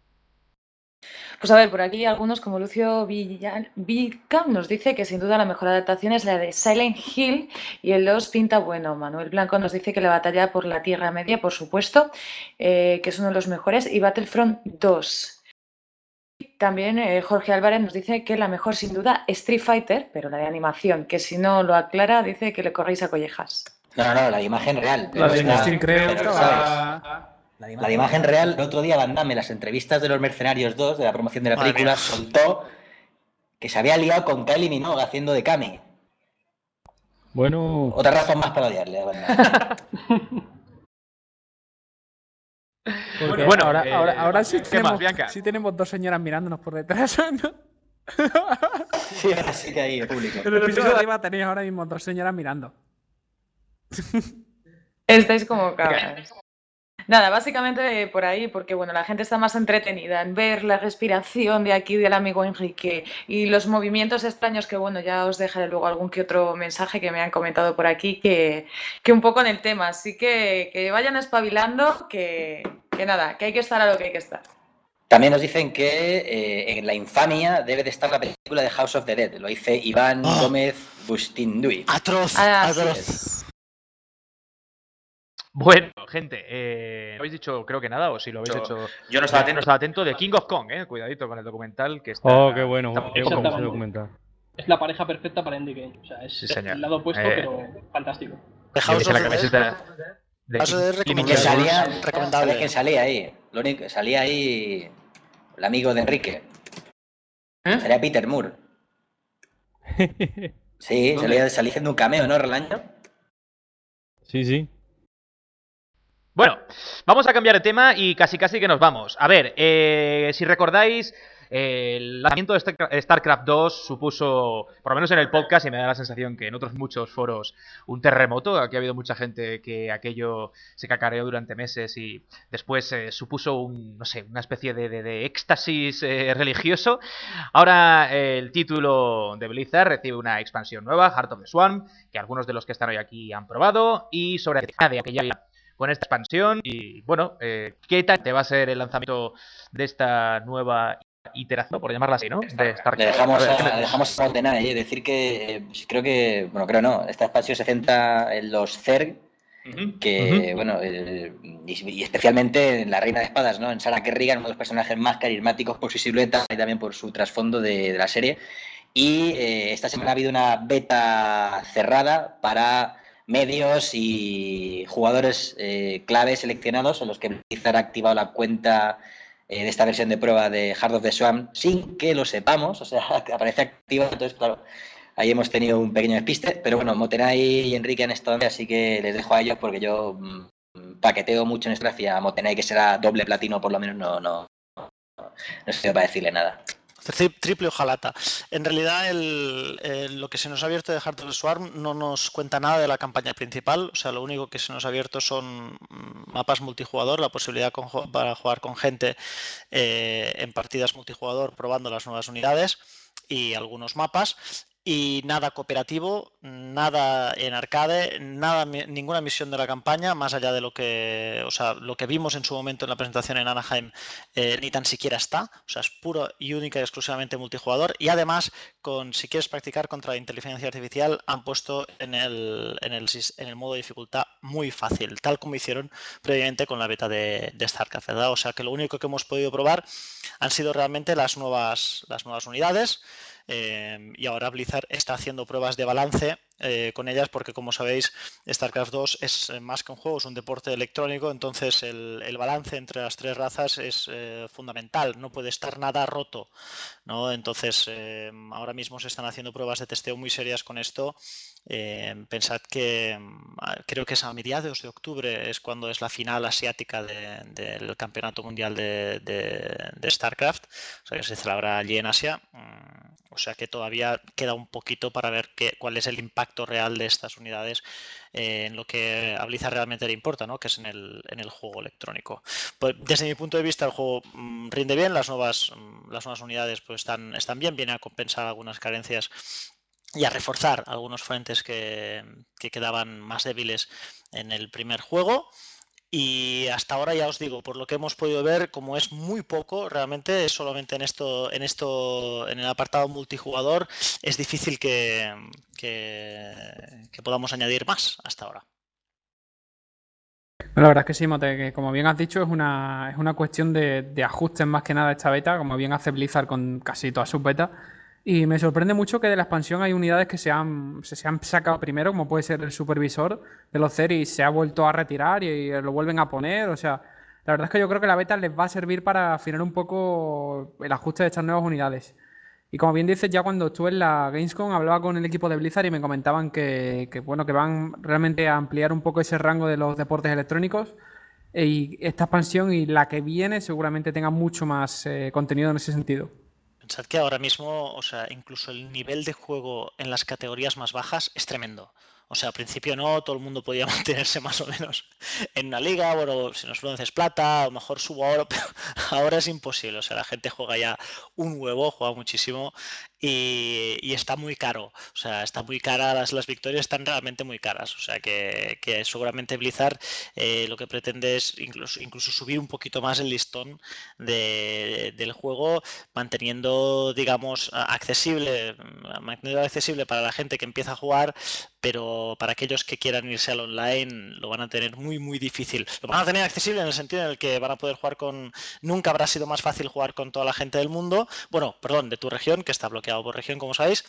Pues a ver, por aquí algunos como Lucio Vilca nos dice que sin duda la mejor adaptación es la de Silent Hill y el dos pinta bueno. Manuel Blanco nos dice que la batalla por la Tierra Media, por supuesto, eh, que es uno de los mejores, y Battlefront dos. También eh, Jorge Álvarez nos dice que la mejor sin duda es Street Fighter, pero la de animación, que si no lo aclara dice que le corréis a collejas. No, no, no, la de imagen real. La de Está- Street creo que pero, estaba- ¿sabes? La de imagen real, el otro día Van Damme, en las entrevistas de los Mercenarios dos, de la promoción de la Madre película, mía. soltó que se había liado con Kylie Minogue haciendo de Kami. Bueno, Otra razón más para odiarle a Van Damme. Porque Bueno, ahora, eh, ahora, ahora sí, ¿qué tenemos, más, Bianca? sí tenemos dos señoras mirándonos por detrás, ¿no? Sí, ahora sí que hay público. En el piso de arriba tenéis ahora mismo dos señoras mirando. Estáis como cabras. Nada, básicamente eh, por ahí, porque bueno, la gente está más entretenida en ver la respiración de aquí del amigo Enrique y los movimientos extraños que bueno, ya os dejaré luego algún que otro mensaje que me han comentado por aquí que, que un poco en el tema. Así que que vayan espabilando, que, que nada, que hay que estar a lo que hay que estar. También nos dicen que eh, en la infamia debe de estar la película de House of the Dead. Lo dice Iván Oh. Gómez Bustindui. Atroz, Ah, así atroz. es. Bueno, gente, eh, ¿no habéis dicho creo que nada? O si lo habéis Yo- hecho. yo no estaba atento. No estaba atento de King of Kong, eh. Cuidadito con el documental que está. oh, qué bueno, está- qué está bueno ese Exactamente. documental. Es la pareja perfecta para Indie Game. O sea, es, Sí, es señor. el lado opuesto, Eh. pero fantástico. De Yo House dije of la the Dead. camiseta de House of the Dead Jimmy Que recomendable. Kimmel. salía, Recomendable. ¿sabes quién salía ahí? Lo único que salía ahí el amigo de Enrique. ¿Eh? Salía Peter Moore. Sí, salía, salía haciendo un cameo, ¿no, Relaño? Sí, sí. Bueno, vamos a cambiar de tema y casi casi que nos vamos. A ver, eh, si recordáis, eh, el lanzamiento de Star- StarCraft dos supuso, por lo menos en el podcast, y me da la sensación que en otros muchos foros, un terremoto. Aquí ha habido mucha gente que aquello se cacareó durante meses y después eh, supuso un, no sé, una especie de, de- de éxtasis eh, religioso. Ahora eh, el título de Blizzard recibe una expansión nueva, Heart of the Swarm, que algunos de los que están hoy aquí han probado, y sobre la de aquella con esta expansión. Y bueno, eh, ¿qué tal te va a ser el lanzamiento de esta nueva iteración, por llamarla así, ¿no? De StarCraft. Le dejamos A ver, a, dejamos a Motenay, ¿eh? Decir que eh, creo que, bueno, creo no, esta expansión se centra en los Zerg, que, uh-huh. bueno, el, y, y especialmente en la Reina de Espadas, ¿no? En Sarah Kerrigan, uno de los personajes más carismáticos por su silueta y también por su trasfondo de, de la serie. Y eh, esta semana ha habido una beta cerrada para medios y jugadores eh, clave seleccionados en los que Blizzard ha activado la cuenta eh, de esta versión de prueba de Heart of the Swarm sin que lo sepamos, o sea, aparece activa, entonces claro, ahí hemos tenido un pequeño despiste, pero bueno, Motenay y Enrique han estado, así que les dejo a ellos porque yo mmm, paqueteo mucho en StarCraft y a Motenay, que será doble platino por lo menos, no, no, no, no sé para decirle nada. Triple ojalata. En realidad el, el, lo que se nos ha abierto de Heart of the Swarm no nos cuenta nada de la campaña principal, o sea, lo único que se nos ha abierto son mapas multijugador, la posibilidad con, para jugar con gente eh, en partidas multijugador probando las nuevas unidades y algunos mapas. Y nada cooperativo, nada en arcade, nada, ninguna misión de la campaña, más allá de lo que, o sea, lo que vimos en su momento en la presentación en Anaheim, eh, ni tan siquiera está. O sea, es puro y única y exclusivamente multijugador. Y además, con si quieres practicar contra la inteligencia artificial, han puesto en el, en el, en el modo de dificultad muy fácil, tal como hicieron previamente con la beta de, de StarCraft, ¿verdad? O sea, que lo único que hemos podido probar han sido realmente las nuevas, las nuevas unidades. Eh, y ahora Blizzard está haciendo pruebas de balance eh, con ellas porque, como sabéis, StarCraft dos es más que un juego, es un deporte electrónico, entonces el, el balance entre las tres razas es eh, fundamental, no puede estar nada roto, ¿no? Entonces eh, ahora mismo se están haciendo pruebas de testeo muy serias con esto. Eh, pensad que creo que es a mediados de octubre es cuando es la final asiática de, del campeonato mundial de, de, de StarCraft, o sea que se celebrará allí en Asia. O sea que todavía queda un poquito para ver qué, cuál es el impacto real de estas unidades eh, en lo que a Blizzard realmente le importa, ¿no? Que es en el, en el juego electrónico. Pues desde mi punto de vista el juego mmm, rinde bien, las nuevas, mmm, las nuevas unidades pues están, están bien, viene a compensar algunas carencias y a reforzar algunos frentes que, que quedaban más débiles en el primer juego. Y hasta ahora ya os digo, por lo que hemos podido ver, como es muy poco, realmente es solamente en esto, en esto, en el apartado multijugador, es difícil que, que, que podamos añadir más hasta ahora. La verdad es que sí, Mote, que como bien has dicho, es una, es una cuestión de, de ajustes más que nada esta beta, como bien hace Blizzard con casi todas sus betas. Y me sorprende mucho que de la expansión hay unidades que se han, se, se han sacado primero, como puede ser el supervisor de los Zerg, y se ha vuelto a retirar y lo vuelven a poner. O sea, la verdad es que yo creo que la beta les va a servir para afinar un poco el ajuste de estas nuevas unidades. Y como bien dices, ya cuando estuve en la Gamescom hablaba con el equipo de Blizzard y me comentaban que, que, bueno, que van realmente a ampliar un poco ese rango de los deportes electrónicos. Y esta expansión y la que viene seguramente tenga mucho más eh, contenido en ese sentido. Pensad que ahora mismo, o sea, incluso el nivel de juego en las categorías más bajas es tremendo. O sea, al principio no, todo el mundo podía mantenerse más o menos en una liga, bueno, si nos bronces plata, a lo mejor subo ahora, pero ahora es imposible. O sea, la gente juega ya un huevo, juega muchísimo y, y está muy caro. O sea, está muy cara, las, las victorias están realmente muy caras. O sea, que, que seguramente Blizzard eh, lo que pretende es incluso, incluso subir un poquito más el listón de, de, del juego, manteniendo, digamos, accesible, manteniendo accesible para la gente que empieza a jugar, pero para aquellos que quieran irse al online lo van a tener muy muy difícil. Lo van a tener accesible en el sentido en el que van a poder jugar con... Nunca habrá sido más fácil jugar con toda la gente del mundo, bueno, perdón, de tu región, que está bloqueado por región, como sabéis,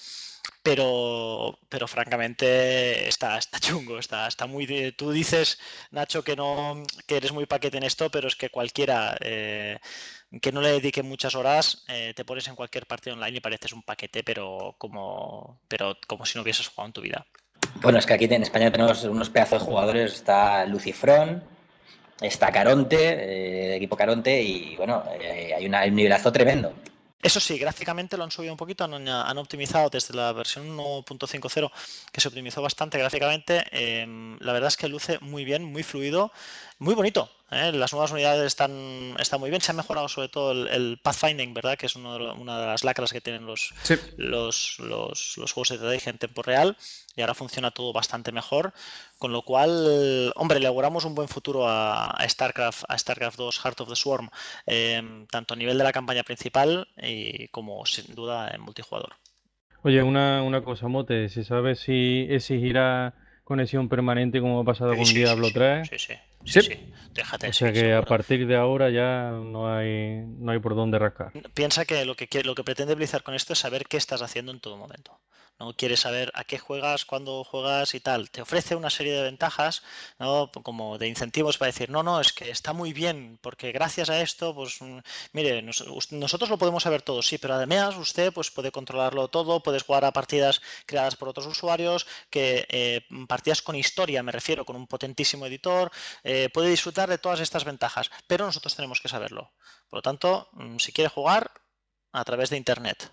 pero pero francamente está, está chungo, está, está muy... De... Tú dices, Nacho, que no que eres muy paquete en esto, pero es que cualquiera... Eh... que no le dedique muchas horas, eh, te pones en cualquier partida online y pareces un paquete, pero como, pero como si no hubieses jugado en tu vida. Bueno, es que aquí en España tenemos unos pedazos de jugadores, está Lucifron, está Caronte, eh, de equipo Caronte, y bueno, eh, hay, una, hay un nivelazo tremendo. Eso sí, gráficamente lo han subido un poquito, han, han optimizado desde la versión uno punto cinco cero, que se optimizó bastante gráficamente. Eh, la verdad es que luce muy bien, muy fluido, muy bonito. ¿eh? Las nuevas unidades están, están muy bien. Se ha mejorado sobre todo el, el pathfinding, ¿verdad? Que es uno de lo, una de las lacras que tienen los, Sí. los, los, los juegos de estrategia en tiempo real. Y ahora funciona todo bastante mejor. Con lo cual, hombre, le auguramos un buen futuro a, a StarCraft, a StarCraft dos Heart of the Swarm, eh, tanto a nivel de la campaña principal y como sin duda en multijugador. Oye, una, una cosa, Mote, ¿se sabe si exigirá conexión permanente como ha pasado Sí, con sí, sí, Diablo sí, tres? sí, sí, sí, sí. Déjate, O sea sí, que a seguro. partir de ahora ya no hay, no hay por dónde rascar. Piensa que lo que, quiere- lo que pretende Blizzard con esto es saber qué estás haciendo en todo momento. No quiere saber a qué juegas, cuándo juegas y tal. Te ofrece una serie de ventajas, ¿no? Como de incentivos para decir, no, no, es que está muy bien, porque gracias a esto, pues mm, mire, nos- us- nosotros lo podemos saber todo, sí, pero además usted pues puede controlarlo todo, puedes jugar a partidas creadas por otros usuarios, que eh, partidas con historia, me refiero, con un potentísimo editor, eh, puede disfrutar de todas estas ventajas, pero nosotros tenemos que saberlo. Por lo tanto, mm, si quiere jugar, a través de internet.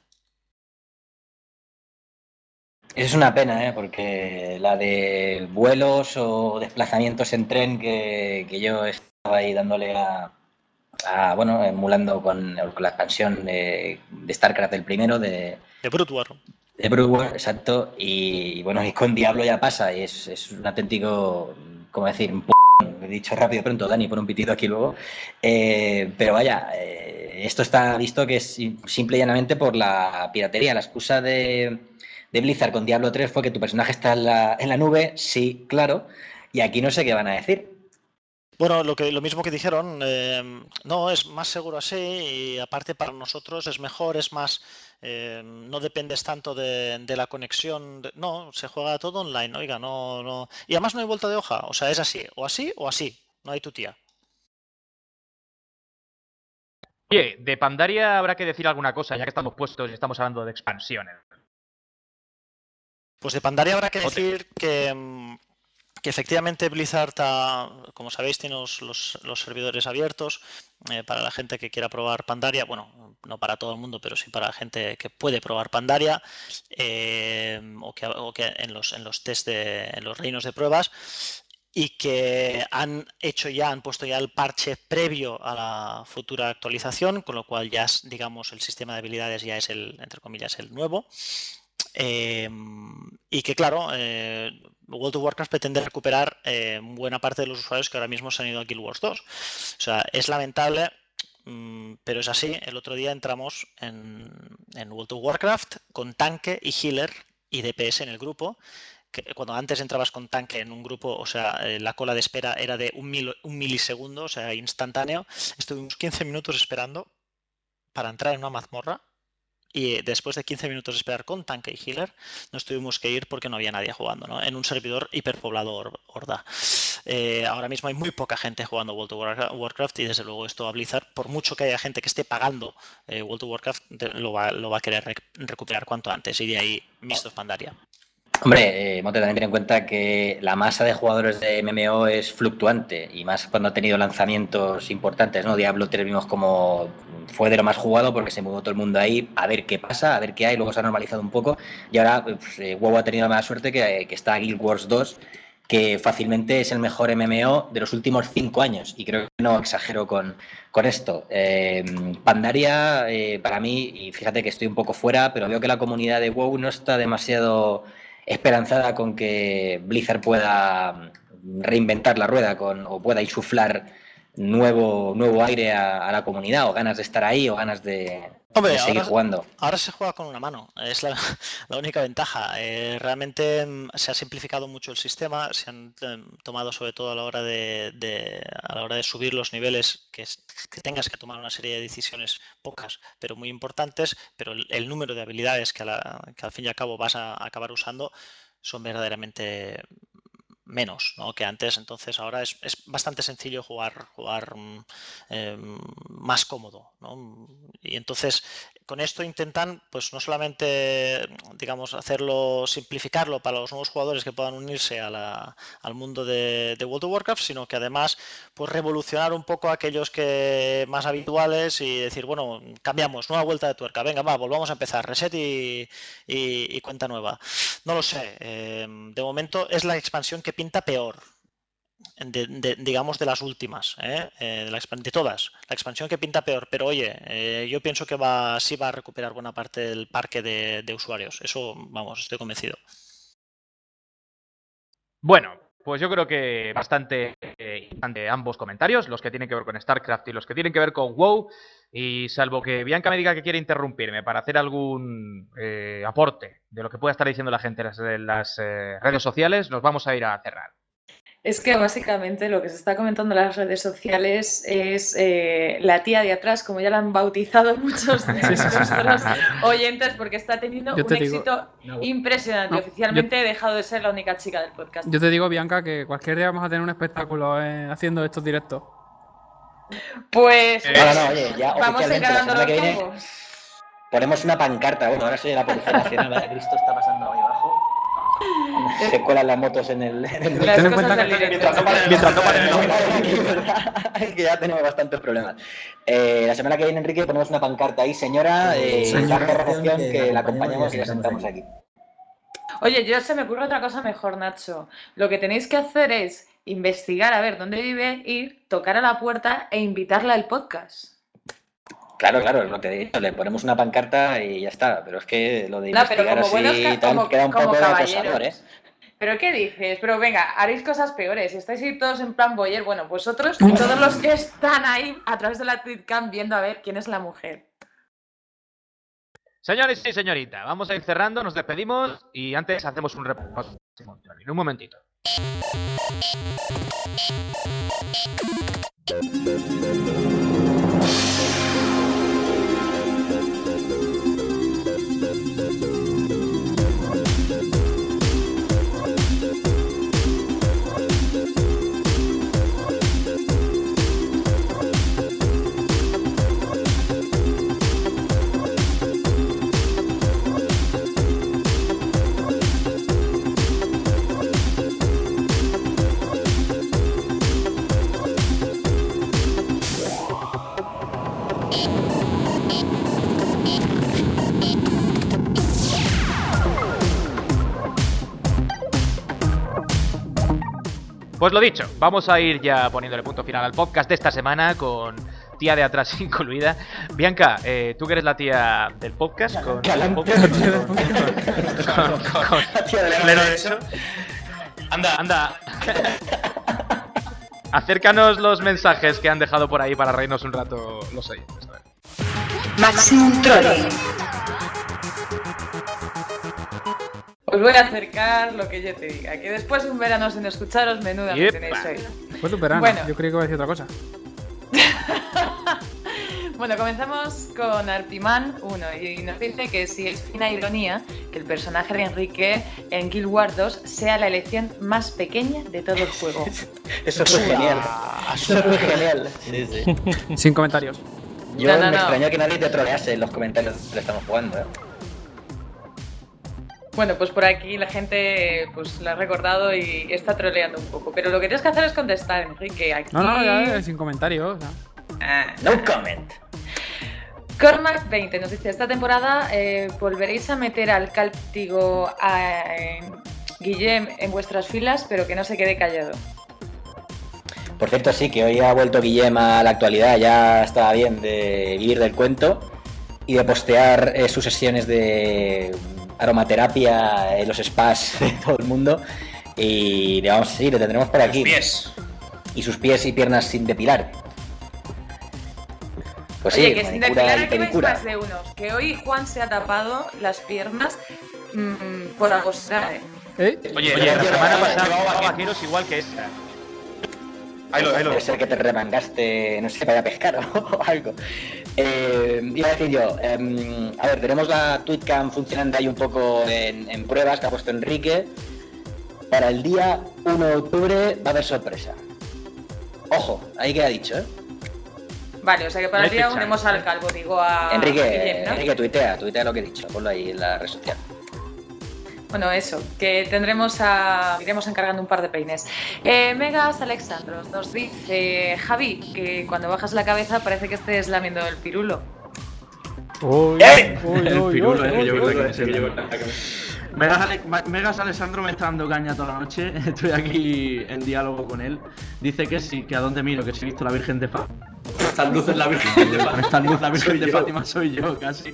Es una pena, ¿eh? Porque la de vuelos o desplazamientos en tren que, que yo estaba ahí dándole a, a, bueno, emulando con, con la expansión de, de StarCraft el primero, de, De Brood War. de Brood War, exacto, y, y bueno, y con Diablo ya pasa, y es, es un auténtico, ¿cómo decir? Un p***, he dicho rápido pronto, Dani, por un pitido aquí luego, eh, pero vaya, eh, esto está visto que es simple y llanamente por la piratería, la excusa de, de Blizzard con Diablo tres fue que tu personaje está en la, en la nube, sí, claro, y aquí no sé qué van a decir. Bueno, lo que lo mismo que dijeron, eh, no, es más seguro así y aparte para nosotros es mejor, es más, eh, no dependes tanto de, de la conexión, de- no, se juega todo online, oiga, no, no, y además no hay vuelta de hoja, o sea, es así, o así o así, no hay tu tía. Oye, de Pandaria habrá que decir alguna cosa, ya que estamos puestos y estamos hablando de expansiones. Pues de Pandaria habrá que Joder. decir que, mm, que efectivamente Blizzard, ha- como sabéis, tiene los, los- los servidores abiertos eh, para la gente que quiera probar Pandaria. Bueno, no para todo el mundo, pero sí para la gente que puede probar Pandaria eh, o que, o que en los, en los test de, en los reinos de pruebas. Y que han hecho ya, han puesto ya el parche previo a la futura actualización, con lo cual ya, es, digamos, el sistema de habilidades ya es el, entre comillas, el nuevo. Eh, y que claro, eh, World of Warcraft pretende recuperar eh, buena parte de los usuarios que ahora mismo se han ido a Guild Wars dos. O sea, es lamentable, mmm, pero es así. El otro día entramos en, en World of Warcraft con tanque y healer y D P S en el grupo. Que cuando antes entrabas con tanque en un grupo, o sea, eh, la cola de espera era de un, mil, un milisegundo, o sea, instantáneo. Estuvimos quince minutos esperando para entrar en una mazmorra. Y después de quince minutos de esperar con tanque y healer, nos tuvimos que ir porque no había nadie jugando, ¿no? En un servidor hiperpoblado horda. Eh, ahora mismo hay muy poca gente jugando World of Warcraft y desde luego esto a Blizzard, por mucho que haya gente que esté pagando eh, World of Warcraft, lo va, lo va a querer rec recuperar cuanto antes y de ahí Mist of Pandaria. Hombre, eh, Mote, también ten en cuenta que la masa de jugadores de M M O es fluctuante y más cuando ha tenido lanzamientos importantes, ¿no? Diablo tres vimos como fue de lo más jugado porque se mudó todo el mundo ahí a ver qué pasa, a ver qué hay, luego se ha normalizado un poco y ahora pues, eh, WoW ha tenido la mala suerte que, que está Guild Wars dos, que fácilmente es el mejor M M O de los últimos cinco años y creo que no exagero con, con esto. Eh, Pandaria, eh, para mí, y fíjate que estoy un poco fuera, pero veo que la comunidad de WoW no está demasiado esperanzada con que Blizzard pueda reinventar la rueda con, o pueda insuflar nuevo, nuevo aire a, a la comunidad o ganas de estar ahí o ganas de, Hombre, de seguir ahora, jugando. Ahora se juega con una mano, es la, la única ventaja. Eh, realmente mm, se ha simplificado mucho el sistema, se han eh, tomado sobre todo a la hora de, de, a la hora de subir los niveles, que, es, que tengas que tomar una serie de decisiones, pocas, pero muy importantes, pero el, el número de habilidades que, a la, que al fin y al cabo vas a, a acabar usando son verdaderamente menos, ¿no?, que antes. Entonces ahora es, es bastante sencillo jugar, jugar eh, más cómodo, ¿no? Y entonces con esto intentan pues no solamente, digamos, hacerlo, simplificarlo para los nuevos jugadores que puedan unirse a la, al mundo de, de World of Warcraft, sino que además pues revolucionar un poco a aquellos que más habituales y decir, bueno, cambiamos, nueva vuelta de tuerca, venga, va, volvamos a empezar, reset y, y, y cuenta nueva. No lo sé, eh, de momento es la expansión que pinta peor. de, de, digamos, de las últimas, ¿eh? Eh, de, la, de todas. La expansión que pinta peor, pero oye, eh, yo pienso que va, sí va a recuperar buena parte del parque de, de usuarios. Eso, vamos, estoy convencido. Bueno, pues yo creo que bastante eh, ambos comentarios, los que tienen que ver con StarCraft y los que tienen que ver con WoW. Y salvo que Bianca me diga que quiere interrumpirme para hacer algún eh, aporte de lo que pueda estar diciendo la gente en las, en las eh, redes sociales, nos vamos a ir a cerrar. Es que básicamente lo que se está comentando en las redes sociales es eh, la tía de atrás, como ya la han bautizado muchos de nuestros oyentes, porque está teniendo un digo, éxito no, impresionante. No, Oficialmente yo, he dejado de ser la única chica del podcast. Yo te digo, Bianca, que cualquier día vamos a tener un espectáculo eh, haciendo estos directos. Pues eh, no, no, oye, ya vamos encargando los combos. Ponemos una pancarta. Bueno, ahora soy la Policía Nacional. Cristo está pasando ahí abajo. Se cuelan las motos en el... En el... Las cosas del directo. Mientras no paren el... que ya tenemos bastantes problemas. Eh, la semana que viene, Enrique, ponemos una pancarta ahí. Señora, eh, señora recepción, que, que la acompañamos y la sentamos aquí. Oye, yo se me ocurre otra cosa mejor, Nacho. Lo que tenéis que hacer es investigar a ver dónde vive, ir, tocar a la puerta e invitarla al podcast. Claro, claro, es lo que he dicho, le ponemos una pancarta y ya está, pero es que lo de no, investigar así ca- tal, como, queda un como poco caballeros. de acosador, ¿eh? ¿Pero qué dices? Pero venga, haréis cosas peores, si estáis ahí todos en plan boyer, bueno, vosotros y todos los que están ahí a través de la Twitcam viendo a ver quién es la mujer. Señores y señorita, vamos a ir cerrando, nos despedimos y antes hacemos un repaso. En un momentito. Pues lo dicho, vamos a ir ya poniéndole punto final al podcast de esta semana con tía de atrás incluida. Bianca, eh, tú que eres la tía del podcast, con Galante, con, con, con, con pleno derecho. Anda, anda. Acércanos los mensajes que han dejado por ahí para reírnos un rato los oyentes. Maximum Trolling. Os voy a acercar lo que yo te diga, que después de un verano sin escucharos, menuda me tenéis hoy. Después de un verano, bueno. Yo creí que iba a decir otra cosa. Bueno, comenzamos con Artiman uno y nos dice que si es fina ironía que el personaje de Enrique en Guild Wars dos sea la elección más pequeña de todo el juego. Eso fue genial. Eso fue genial. Sí, sí. Sin comentarios. Yo no, no, me no. extrañó que nadie te trolease en los comentarios que le estamos jugando, ¿eh? Bueno, pues por aquí la gente pues la ha recordado y está troleando un poco. Pero lo que tienes que hacer es contestar, Enrique. Aquí... No, no, ya, ya, sin comentarios. ¿No? Ah, no comment. Cormac veinte nos dice, esta temporada eh, volveréis a meter al cálptigo a eh, Guillem en vuestras filas, pero que no se quede callado. Por cierto, sí, que hoy ha vuelto Guillem a la actualidad, ya está bien de vivir del cuento y de postear eh, sus sesiones de aromaterapia en los spas de todo el mundo y le vamos a seguir, le tendremos por aquí. Sus pies. Y sus pies y piernas sin depilar. Pues Oye, sí, que sin depilar aquí vais más de uno. Que hoy Juan se ha tapado las piernas mmm, por agostar, ¿eh? ¿Eh? Oye, Oye la semana pasada llevaba vaqueros igual que esta. Ahí lo, ahí lo. Debe ser que te remangaste, no sé, para pescar o algo. Eh, iba a decir yo, eh, a ver, tenemos la Twitcam funcionando ahí un poco en, en pruebas que ha puesto Enrique. Para el día uno de octubre va a haber sorpresa. Ojo, ahí queda dicho, ¿eh? Vale, o sea que para el día unimos al calvo, digo a... Enrique, a Guillem, ¿no? Enrique, tuitea, tuitea lo que he dicho, ponlo ahí en la red social. Bueno, eso, que tendremos a... iremos encargando un par de peines. Eh, Megas Alexandros nos dice, Javi, que cuando bajas la cabeza parece que estés lamiendo el pirulo. Uy, ¡Eh! uy, el uy, pirulo, uy, eh, que uy, yo uy, creo uy. que se lleva. Megas, Megas Alessandro me está dando caña toda la noche. Estoy aquí en diálogo con él. Dice que sí, que a dónde miro, que si he visto la Virgen de Fátima. Estas luces la Virgen de Fátima. Estas luces la Virgen de Fátima soy yo, casi.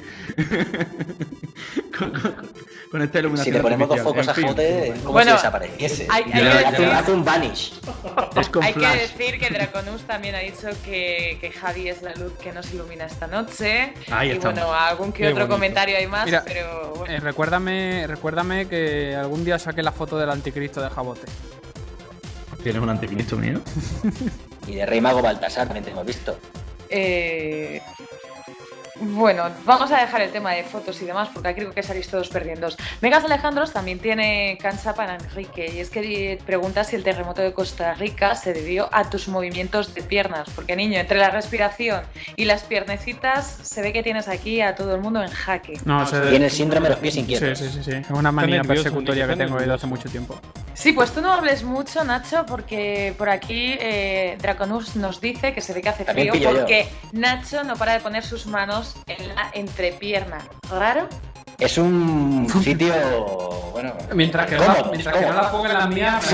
con, con, con esta iluminación. Si le ponemos dos focos a Jote, como bueno, si desapareciese. Hay, hay hace, un, hace un vanish. Hay que decir que Draconus también ha dicho que, que Javi es la luz que nos ilumina esta noche. Ahí y estamos. Bueno, algún que Qué otro bonito. comentario hay más, Mira, pero bueno. eh, recuérdame, recuérdame que algún día saque la foto del anticristo de Jabote. ¿Tienes un anticristo mío? Y de Rey Mago Baltasar también te hemos visto. Eh... Bueno, vamos a dejar el tema de fotos y demás porque creo que salís todos perdiendo. Megas Alejandros también tiene cancha para Enrique y es que pregunta si el terremoto de Costa Rica se debió a tus movimientos de piernas, porque niño, entre la respiración y las piernecitas se ve que tienes aquí a todo el mundo en jaque. No, se tiene el síndrome de los pies inquietos. Sí, sí, sí, sí. Es una manía persecutoria que tengo desde hace mucho tiempo. Sí, pues tú no hables mucho, Nacho, porque por aquí eh, Draconus nos dice que se ve que hace frío porque yo. Nacho no para de poner sus manos en la entrepierna. ¿Raro? Es un sitio, bueno... Mientras que, ¿cómo? No, mientras ¿cómo? que no la ponga en la mía... Sí,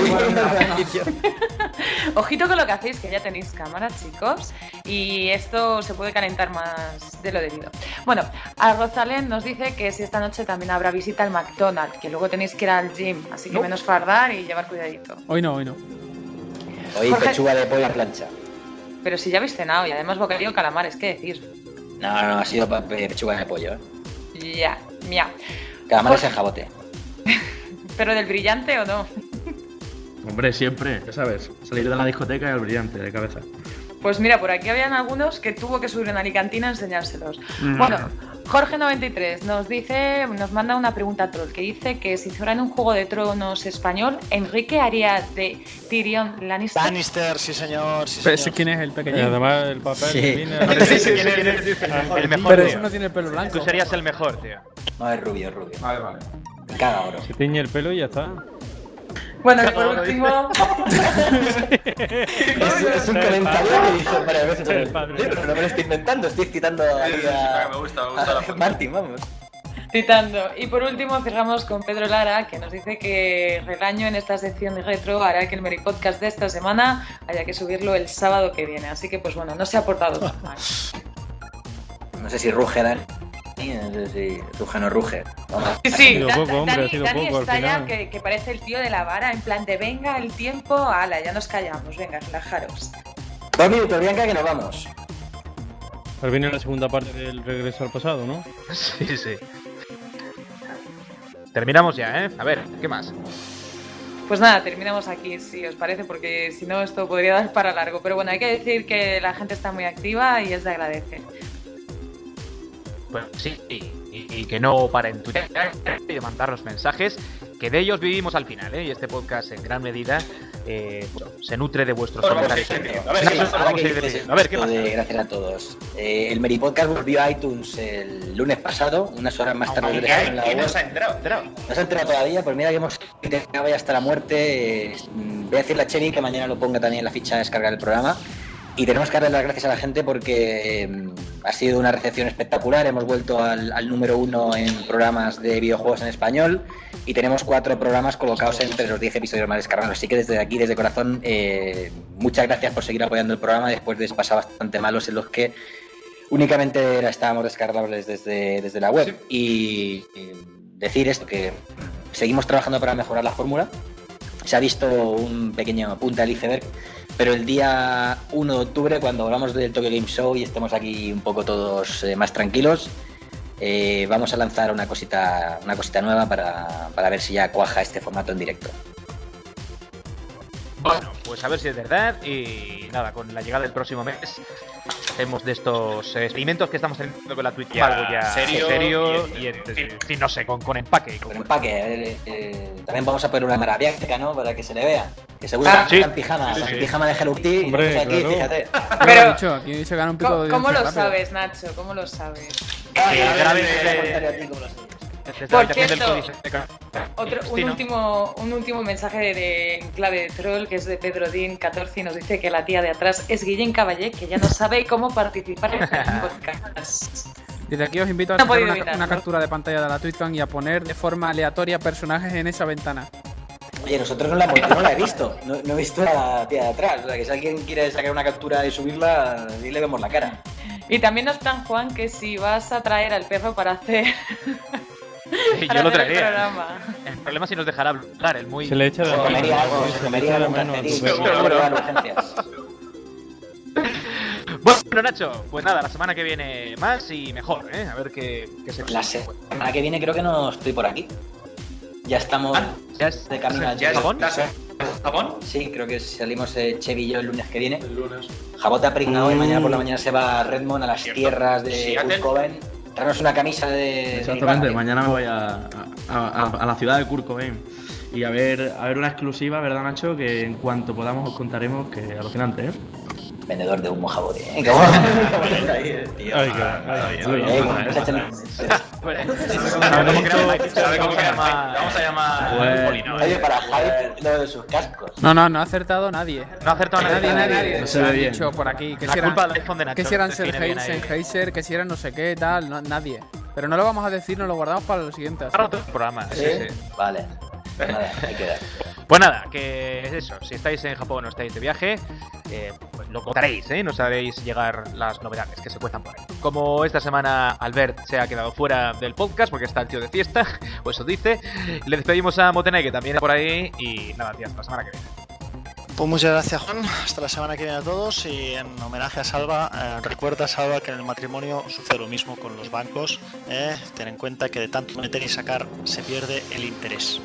ojito con lo que hacéis, que ya tenéis cámara, chicos, y esto se puede calentar más de lo debido. Bueno, a Rosalén nos dice que si esta noche también habrá visita al McDonald's, que luego tenéis que ir al gym, así que no. menos fardar y llevar cuidadito. Hoy no, hoy no. Hoy Jorge... pechuga de pollo a plancha. Pero si ya habéis cenado y además bocadillo calamares, ¿qué decir? No, no, ha sido pechuga de pollo, ¿eh? Ya, mía. Calamares en Jabote. ¿Pero del brillante o no? Hombre, siempre, ya sabes, salir de la discoteca y al brillante de cabeza. Pues mira, por aquí habían algunos que tuvo que subir en Alicantina a enseñárselos. Mm. Bueno, Jorge noventa y tres nos dice, nos manda una pregunta a troll que dice que si fuera en un Juego de Tronos español, Enrique haría de Tyrion Lannister. Lannister, sí señor, sí Pero señor. ¿quién es el pequeño? Y además el papel sí. viene... sí, sí, ¿quién es, quién es el mejor? El mejor, Pero tío. eso no tiene el pelo blanco. Tú serías el mejor, tío. No, es rubio, es rubio. Vale, vale. Cada oro. Se tiñe el pelo y ya está. Bueno, y por último... es, es un comentario que dijo varias veces, pero, pero no me lo estoy inventando, estoy citando a, sí, sí, sí, me gusta, me gusta la a Martín, vamos. Citando. Y por último cerramos con Pedro Lara, que nos dice que Regaño en esta sección de retro hará que el Meri Podcast de esta semana haya que subirlo el sábado que viene. Así que pues bueno, no se ha portado tan mal. No sé si ruge Dan. No sé si ruge o no ruge. Vamos. Sí, sí, ha sido poco, hombre, Dani, ha sido Dani poco está al ya final. que, que parece el tío de la vara, en plan de venga el tiempo, ala, ya nos callamos, venga, relajaros. Dos minutos, Bianca, que nos vamos. Ahora viene la segunda parte del regreso al pasado, ¿no? Sí, sí. Terminamos ya, ¿eh? A ver, ¿qué más? Pues nada, terminamos aquí, si os parece, porque si no esto podría dar para largo. Pero bueno, hay que decir que la gente está muy activa y es de agradecer. Pues sí, y, y que no paren Twitter y de mandarnos mensajes, que de ellos vivimos al final, ¿eh? Y este podcast en gran medida eh, bueno, se nutre de vuestros comentarios. A ver, sí, vamos a ir diciendo. A ver, ¿qué pasa? Gracias a todos. Eh, el Meri Podcast volvió a iTunes el lunes pasado, unas horas más tarde. ¿Qué no, no se ha enterado? enterado? No se ha enterado todavía, pues mira que hemos intentado ya hasta la muerte. Eh, voy a decirle a Cheni que mañana lo ponga también en la ficha de descargar el programa. Y tenemos que darle las gracias a la gente porque eh, ha sido una recepción espectacular. Hemos vuelto al, al número uno en programas de videojuegos en español y tenemos cuatro programas colocados entre los diez episodios más descargados. Así que desde aquí, desde corazón, eh, muchas gracias por seguir apoyando el programa después de pasar bastante malos en los que únicamente estábamos descargables desde, desde la web. Sí. Y, y decir esto, que seguimos trabajando para mejorar la fórmula. Se ha visto un pequeño punta del iceberg, pero el día uno de octubre, cuando hablamos del Tokyo Game Show y estemos aquí un poco todos eh, más tranquilos, eh, vamos a lanzar una cosita una cosita nueva para, para ver si ya cuaja este formato en directo. Bueno, pues a ver si es verdad y nada, con la llegada del próximo mes hacemos de estos experimentos que estamos teniendo con la Twitch ya, algo ya serio, serio y, y, y, y no sé, con, con empaque. Con, con empaque, eh, eh, también vamos a poner una maravilla, ¿no? Para que se le vea. Que seguro ah, que sí. está en pijama, sí, sí. En pijama de Hello Kitty y nosotros aquí, claro. Fíjate. Pero, dicho, aquí se gana un pico ¿cómo, de ¿cómo lo rápido. sabes, Nacho? ¿Cómo lo sabes? Ay, eh, eh, Por cierto, otro, un, último, un último mensaje de, de en clave de troll, que es de Pedro Din catorce y nos dice que la tía de atrás es Guillén Caballé, que ya no sabe cómo participar en el podcast. Desde aquí os invito a No he sacar podido una, evitarlo. una captura de pantalla de la TwitCon y a poner de forma aleatoria personajes en esa ventana. Oye, nosotros no la, hemos- yo no la he visto, no, no he visto a la tía de atrás. O sea, que si alguien quiere sacar una captura y subirla, y le vemos la cara. Y también nos plan, Juan, que si vas a traer al perro para hacer, Y para yo lo hacer el traería. programa. El problema es si nos dejará hablar, el muy... Se le echa de Se comería algo, se se le comería echa de algún menos a tu cacerín, perro. seguro que van urgencias. Bueno, Nacho, pues nada, la semana que viene más y mejor, ¿eh? A ver qué, qué se La semana que viene creo que no estoy por aquí. Ya estamos ¿Ya es- de camino al ya es Japón. estás ¿Japón? Sí, creo que salimos eh, Chevy y yo el lunes que viene. El lunes. Jabot ha pringado y mañana por la mañana se va a Redmond, a las tierras de Seattle. Kurt Cobain. Traernos una camisa de... Exactamente, de mañana me voy a, a, a- a la ciudad de Kurt Cobain y a ver, a ver una exclusiva, ¿verdad, Nacho? Que en cuanto podamos os contaremos, que alucinante, ¿eh? Vendedor de humo Jabot, ¿eh? ¿Cómo? Ahí, tío. Ay, qué- ay, Ay, Eh, bueno, no se echen- ¿Sabe cómo se llama? Vamos a llamar Pues- Polino. Oye, para Javi, lo de sus cascos. No, no, no ha acertado nadie. No ha acertado Nadie, nadie. nadie. No se ve Han bien. dicho por aquí que La si eran, culpa del iPhone de Nacho. que si eran define bien ahí. Sennheiser, que si eran no sé qué, tal, no, nadie. Pero no lo vamos a decir, nos lo guardamos para los siguientes. Para otro programa, sí, sí. Vale. Pues nada, ahí queda. Pues nada, que es eso. Si estáis en Japón o estáis de viaje, eh, pues lo contaréis, ¿eh? Nos haréis llegar las novedades que se cuentan por ahí. Como esta semana Albert se ha quedado fuera del podcast porque está el tío de fiesta, o eso dice, le despedimos a Motenay, que también está por ahí. Y nada, tío, hasta la semana que viene. Pues muchas gracias, Juan. Hasta la semana que viene a todos. Y en homenaje a Salva, eh, recuerda, Salva, que en el matrimonio sucede lo mismo con los bancos. Eh. Ten en cuenta que de tanto meter y sacar se pierde el interés.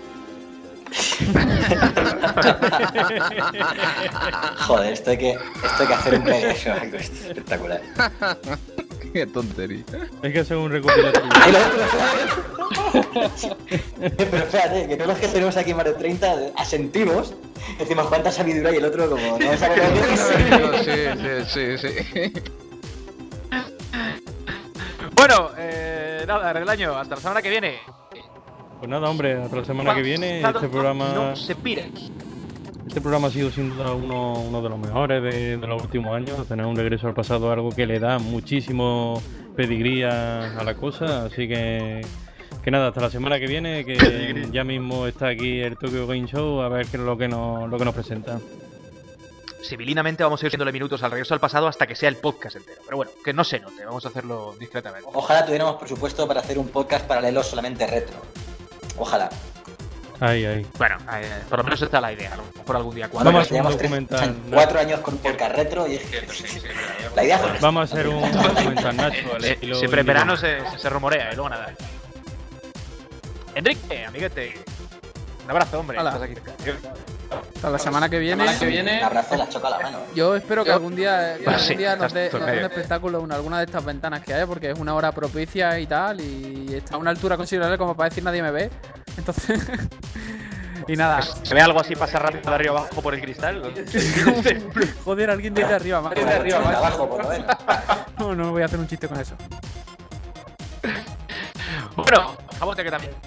Joder, esto hay que, esto hay que hacer un P D F o algo espectacular. Qué tontería. Hay que hacer un recopilatorio. Ay, lo otro, pero espérate, que todos los que tenemos aquí más de treinta asentimos, decimos cuánta sabiduría y el otro como no sabe lo que es. Sí, sí, sí, sí. Bueno, eh, nada, Reglaño, hasta la semana que viene. Pues nada, hombre, hasta la semana que viene. Este programa, No se pire. este programa ha sido sin duda uno, uno de los mejores de, de los últimos años. Tener un regreso al pasado, algo que le da muchísimo pedigrí a, a la cosa. Así que, que nada, hasta la semana que viene, que ya mismo está aquí el Tokyo Game Show, a ver qué es lo que nos, lo que nos presenta. Civilinamente vamos a ir haciéndole minutos al regreso al pasado hasta que sea el podcast entero. Pero bueno, que no se note, vamos a hacerlo discretamente. Ojalá tuviéramos presupuesto para hacer un podcast paralelo solamente retro. Ojalá. Ahí, ahí. Bueno, eh, por lo menos esta es la idea, a lo mejor algún día cuando. Vamos a hacer un Llevamos tres- documental. cuatro años con podcast retro y es que la idea fue Vamos a hacer un documental, Nacho, al Eh, estilo siempre en Indigo. verano se, se, se rumorea y luego nada. Enrique, amiguete. Un abrazo, hombre. Hola. Estás aquí. Hasta la semana que viene. un abrazo, la choca la mano. Yo espero que algún día, que Bueno, algún sí, día nos estás dé tú en nos dé un medio. espectáculo en alguna de estas ventanas que haya, porque es una hora propicia y tal, y está a una altura considerable como para decir nadie me ve. Entonces. Y nada. ¿Se ve algo así pasar rápido de arriba abajo por el cristal? Joder, alguien desde arriba, más. Desde arriba, más abajo, por lo menos. No, no voy a hacer un chiste con eso. Bueno, Jabote que también.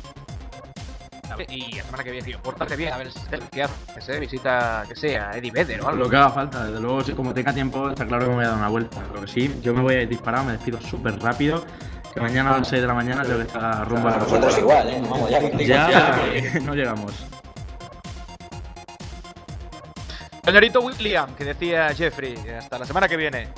Y la semana que viene, tío, pórtate bien, a ver qué haces, ¿eh? Visita, que sea, Eddie Vedder o algo. Lo que haga falta, desde luego, si como tenga tiempo, está claro que me voy a dar una vuelta. Lo que sí, yo me voy a ir disparado, me despido súper rápido, que mañana a las seis de la mañana tengo que estar rumbo a la Nosotros igual, ¿eh? Vamos, ya que Ya, no llegamos. Señorito William, que decía Jeffrey, hasta la semana que viene.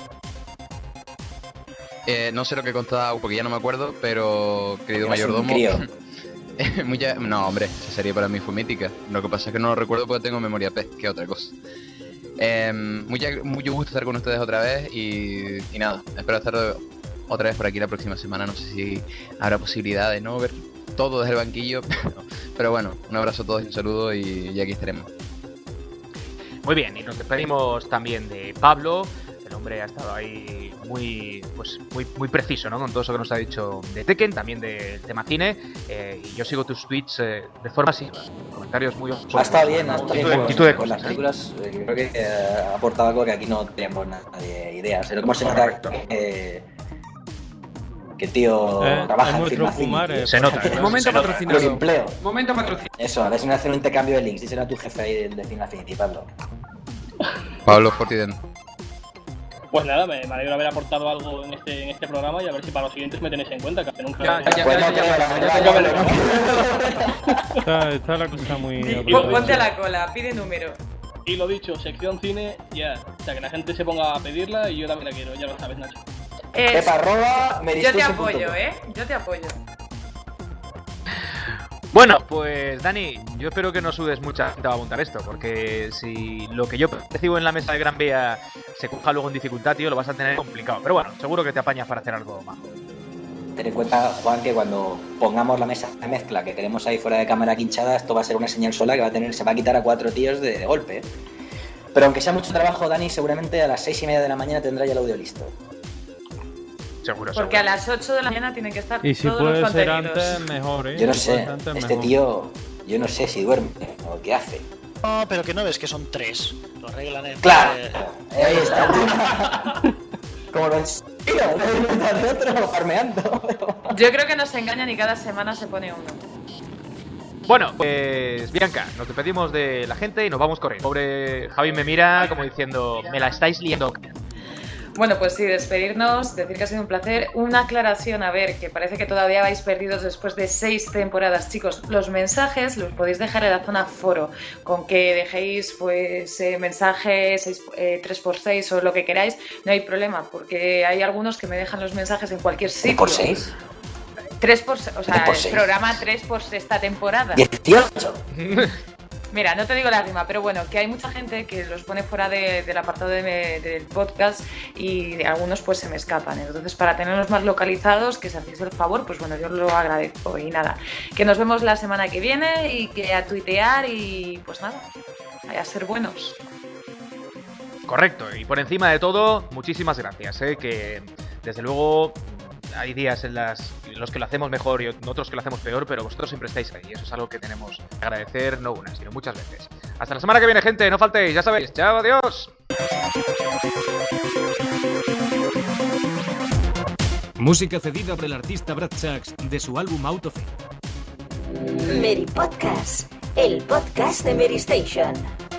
Eh, no sé lo que contaba porque ya no me acuerdo, pero querido Eres un mayordomo. crío. Mucha- no, hombre, esa serie para mí fue mítica. Lo que pasa es que no lo recuerdo porque tengo memoria pez, que otra cosa. Eh, mucha- mucho gusto estar con ustedes otra vez y, y nada, espero estar otra vez por aquí la próxima semana. No sé si habrá posibilidad de no ver todo desde el banquillo, pero, pero bueno, un abrazo a todos y un saludo y, y aquí estaremos. Muy bien, y nos despedimos también de Pablo. El hombre ha estado ahí muy, pues, muy, muy preciso, ¿no? Con todo eso que nos ha dicho de Tekken, también del tema cine. Eh, y yo sigo tus tweets eh, de forma así, comentarios muy... Ha estado bien, ha estado bien. Multitud de- con- multitud de con las cosas, ¿eh? películas, eh, creo que eh, ha aportado algo que aquí no tenemos nadie ideas. Pero como se nota que, que el tío Eh, trabaja es en nuestro Film Fumar, Affinity. eh, Se nota, ¿eh? Momento Se nota. patrocinado. Por empleo. Momento patrocinado. Eso, a ver si me hacen un intercambio de links. Y será tu jefe ahí de, de Film Affinity, Pablo. Pablo Fortiden. Pues nada, me, me alegro haber aportado algo en este, en este programa y a ver si para los siguientes me tenéis en cuenta, que nunca... Ya, ya, ya, ya, ya, Está, está la cosa muy... Ponte a la cola, pide número. Y lo dicho, sección cine, ya. O sea, que la gente se ponga a pedirla y yo también la quiero, ya lo sabes, Nacho. Es... Pepa, arroba, yo te apoyo, ¿eh? Yo te apoyo. Bueno, pues Dani, yo espero que no sudes mucha gente a apuntar esto, porque si lo que yo percibo en la mesa de Gran Vía se coja luego en dificultad, tío, lo vas a tener complicado. Pero bueno, seguro que te apañas para hacer algo más. Ten en cuenta, Juan, que cuando pongamos la mesa de mezcla que queremos ahí fuera de cámara quinchada, esto va a ser una señal sola que va a tener, se va a quitar a cuatro tíos de, de golpe, ¿eh? Pero aunque sea mucho trabajo, Dani, seguramente a las seis y media de la mañana tendrá ya el audio listo. Seguro, Porque seguro. a las ocho de la mañana tienen que estar y si todos puede los ser contenidos. antes, mejor, ¿eh? Yo no Si sé, puede ser antes, este mejor. tío, yo no sé si duerme o qué hace. No, pero que no ves que son tres. Lo arreglan en... Claro, Eh, ahí está. Como lo enseño, de otro farmeando. Yo creo que nos engañan y cada semana se pone uno. Bueno, pues Bianca, nos despedimos de la gente y nos vamos corriendo. Pobre Javi me mira como diciendo, me la estáis liando. Bueno, pues sí, despedirnos, decir que ha sido un placer. Una aclaración, a ver, que parece que todavía vais perdidos después de seis temporadas. Chicos, los mensajes los podéis dejar en la zona foro, con que dejéis pues eh, mensajes eh, tres por seis o lo que queráis, no hay problema, porque hay algunos que me dejan los mensajes en cualquier sitio. ¿tres por seis? tres por seis, o sea, por el seis. programa tres por esta temporada. dieciocho. Mira, no te digo la rima, pero bueno, que hay mucha gente que los pone fuera de, del apartado de, del podcast y algunos pues se me escapan. Entonces, para tenerlos más localizados, que se hacéis el favor, pues bueno, yo os lo agradezco. Y nada, que nos vemos la semana que viene y que a tuitear y pues nada, a ser buenos. Correcto, y por encima de todo, muchísimas gracias, ¿eh? Que desde luego hay días en, las, en los que lo hacemos mejor y otros que lo hacemos peor, pero vosotros siempre estáis ahí, y eso es algo que tenemos que agradecer no una, sino muchas veces. Hasta la semana que viene, gente, no faltéis, ya sabéis. Chao, adiós. Música cedida por el artista Brad Sachs de su álbum Out of It. Mary Podcast, el podcast de Mary Station.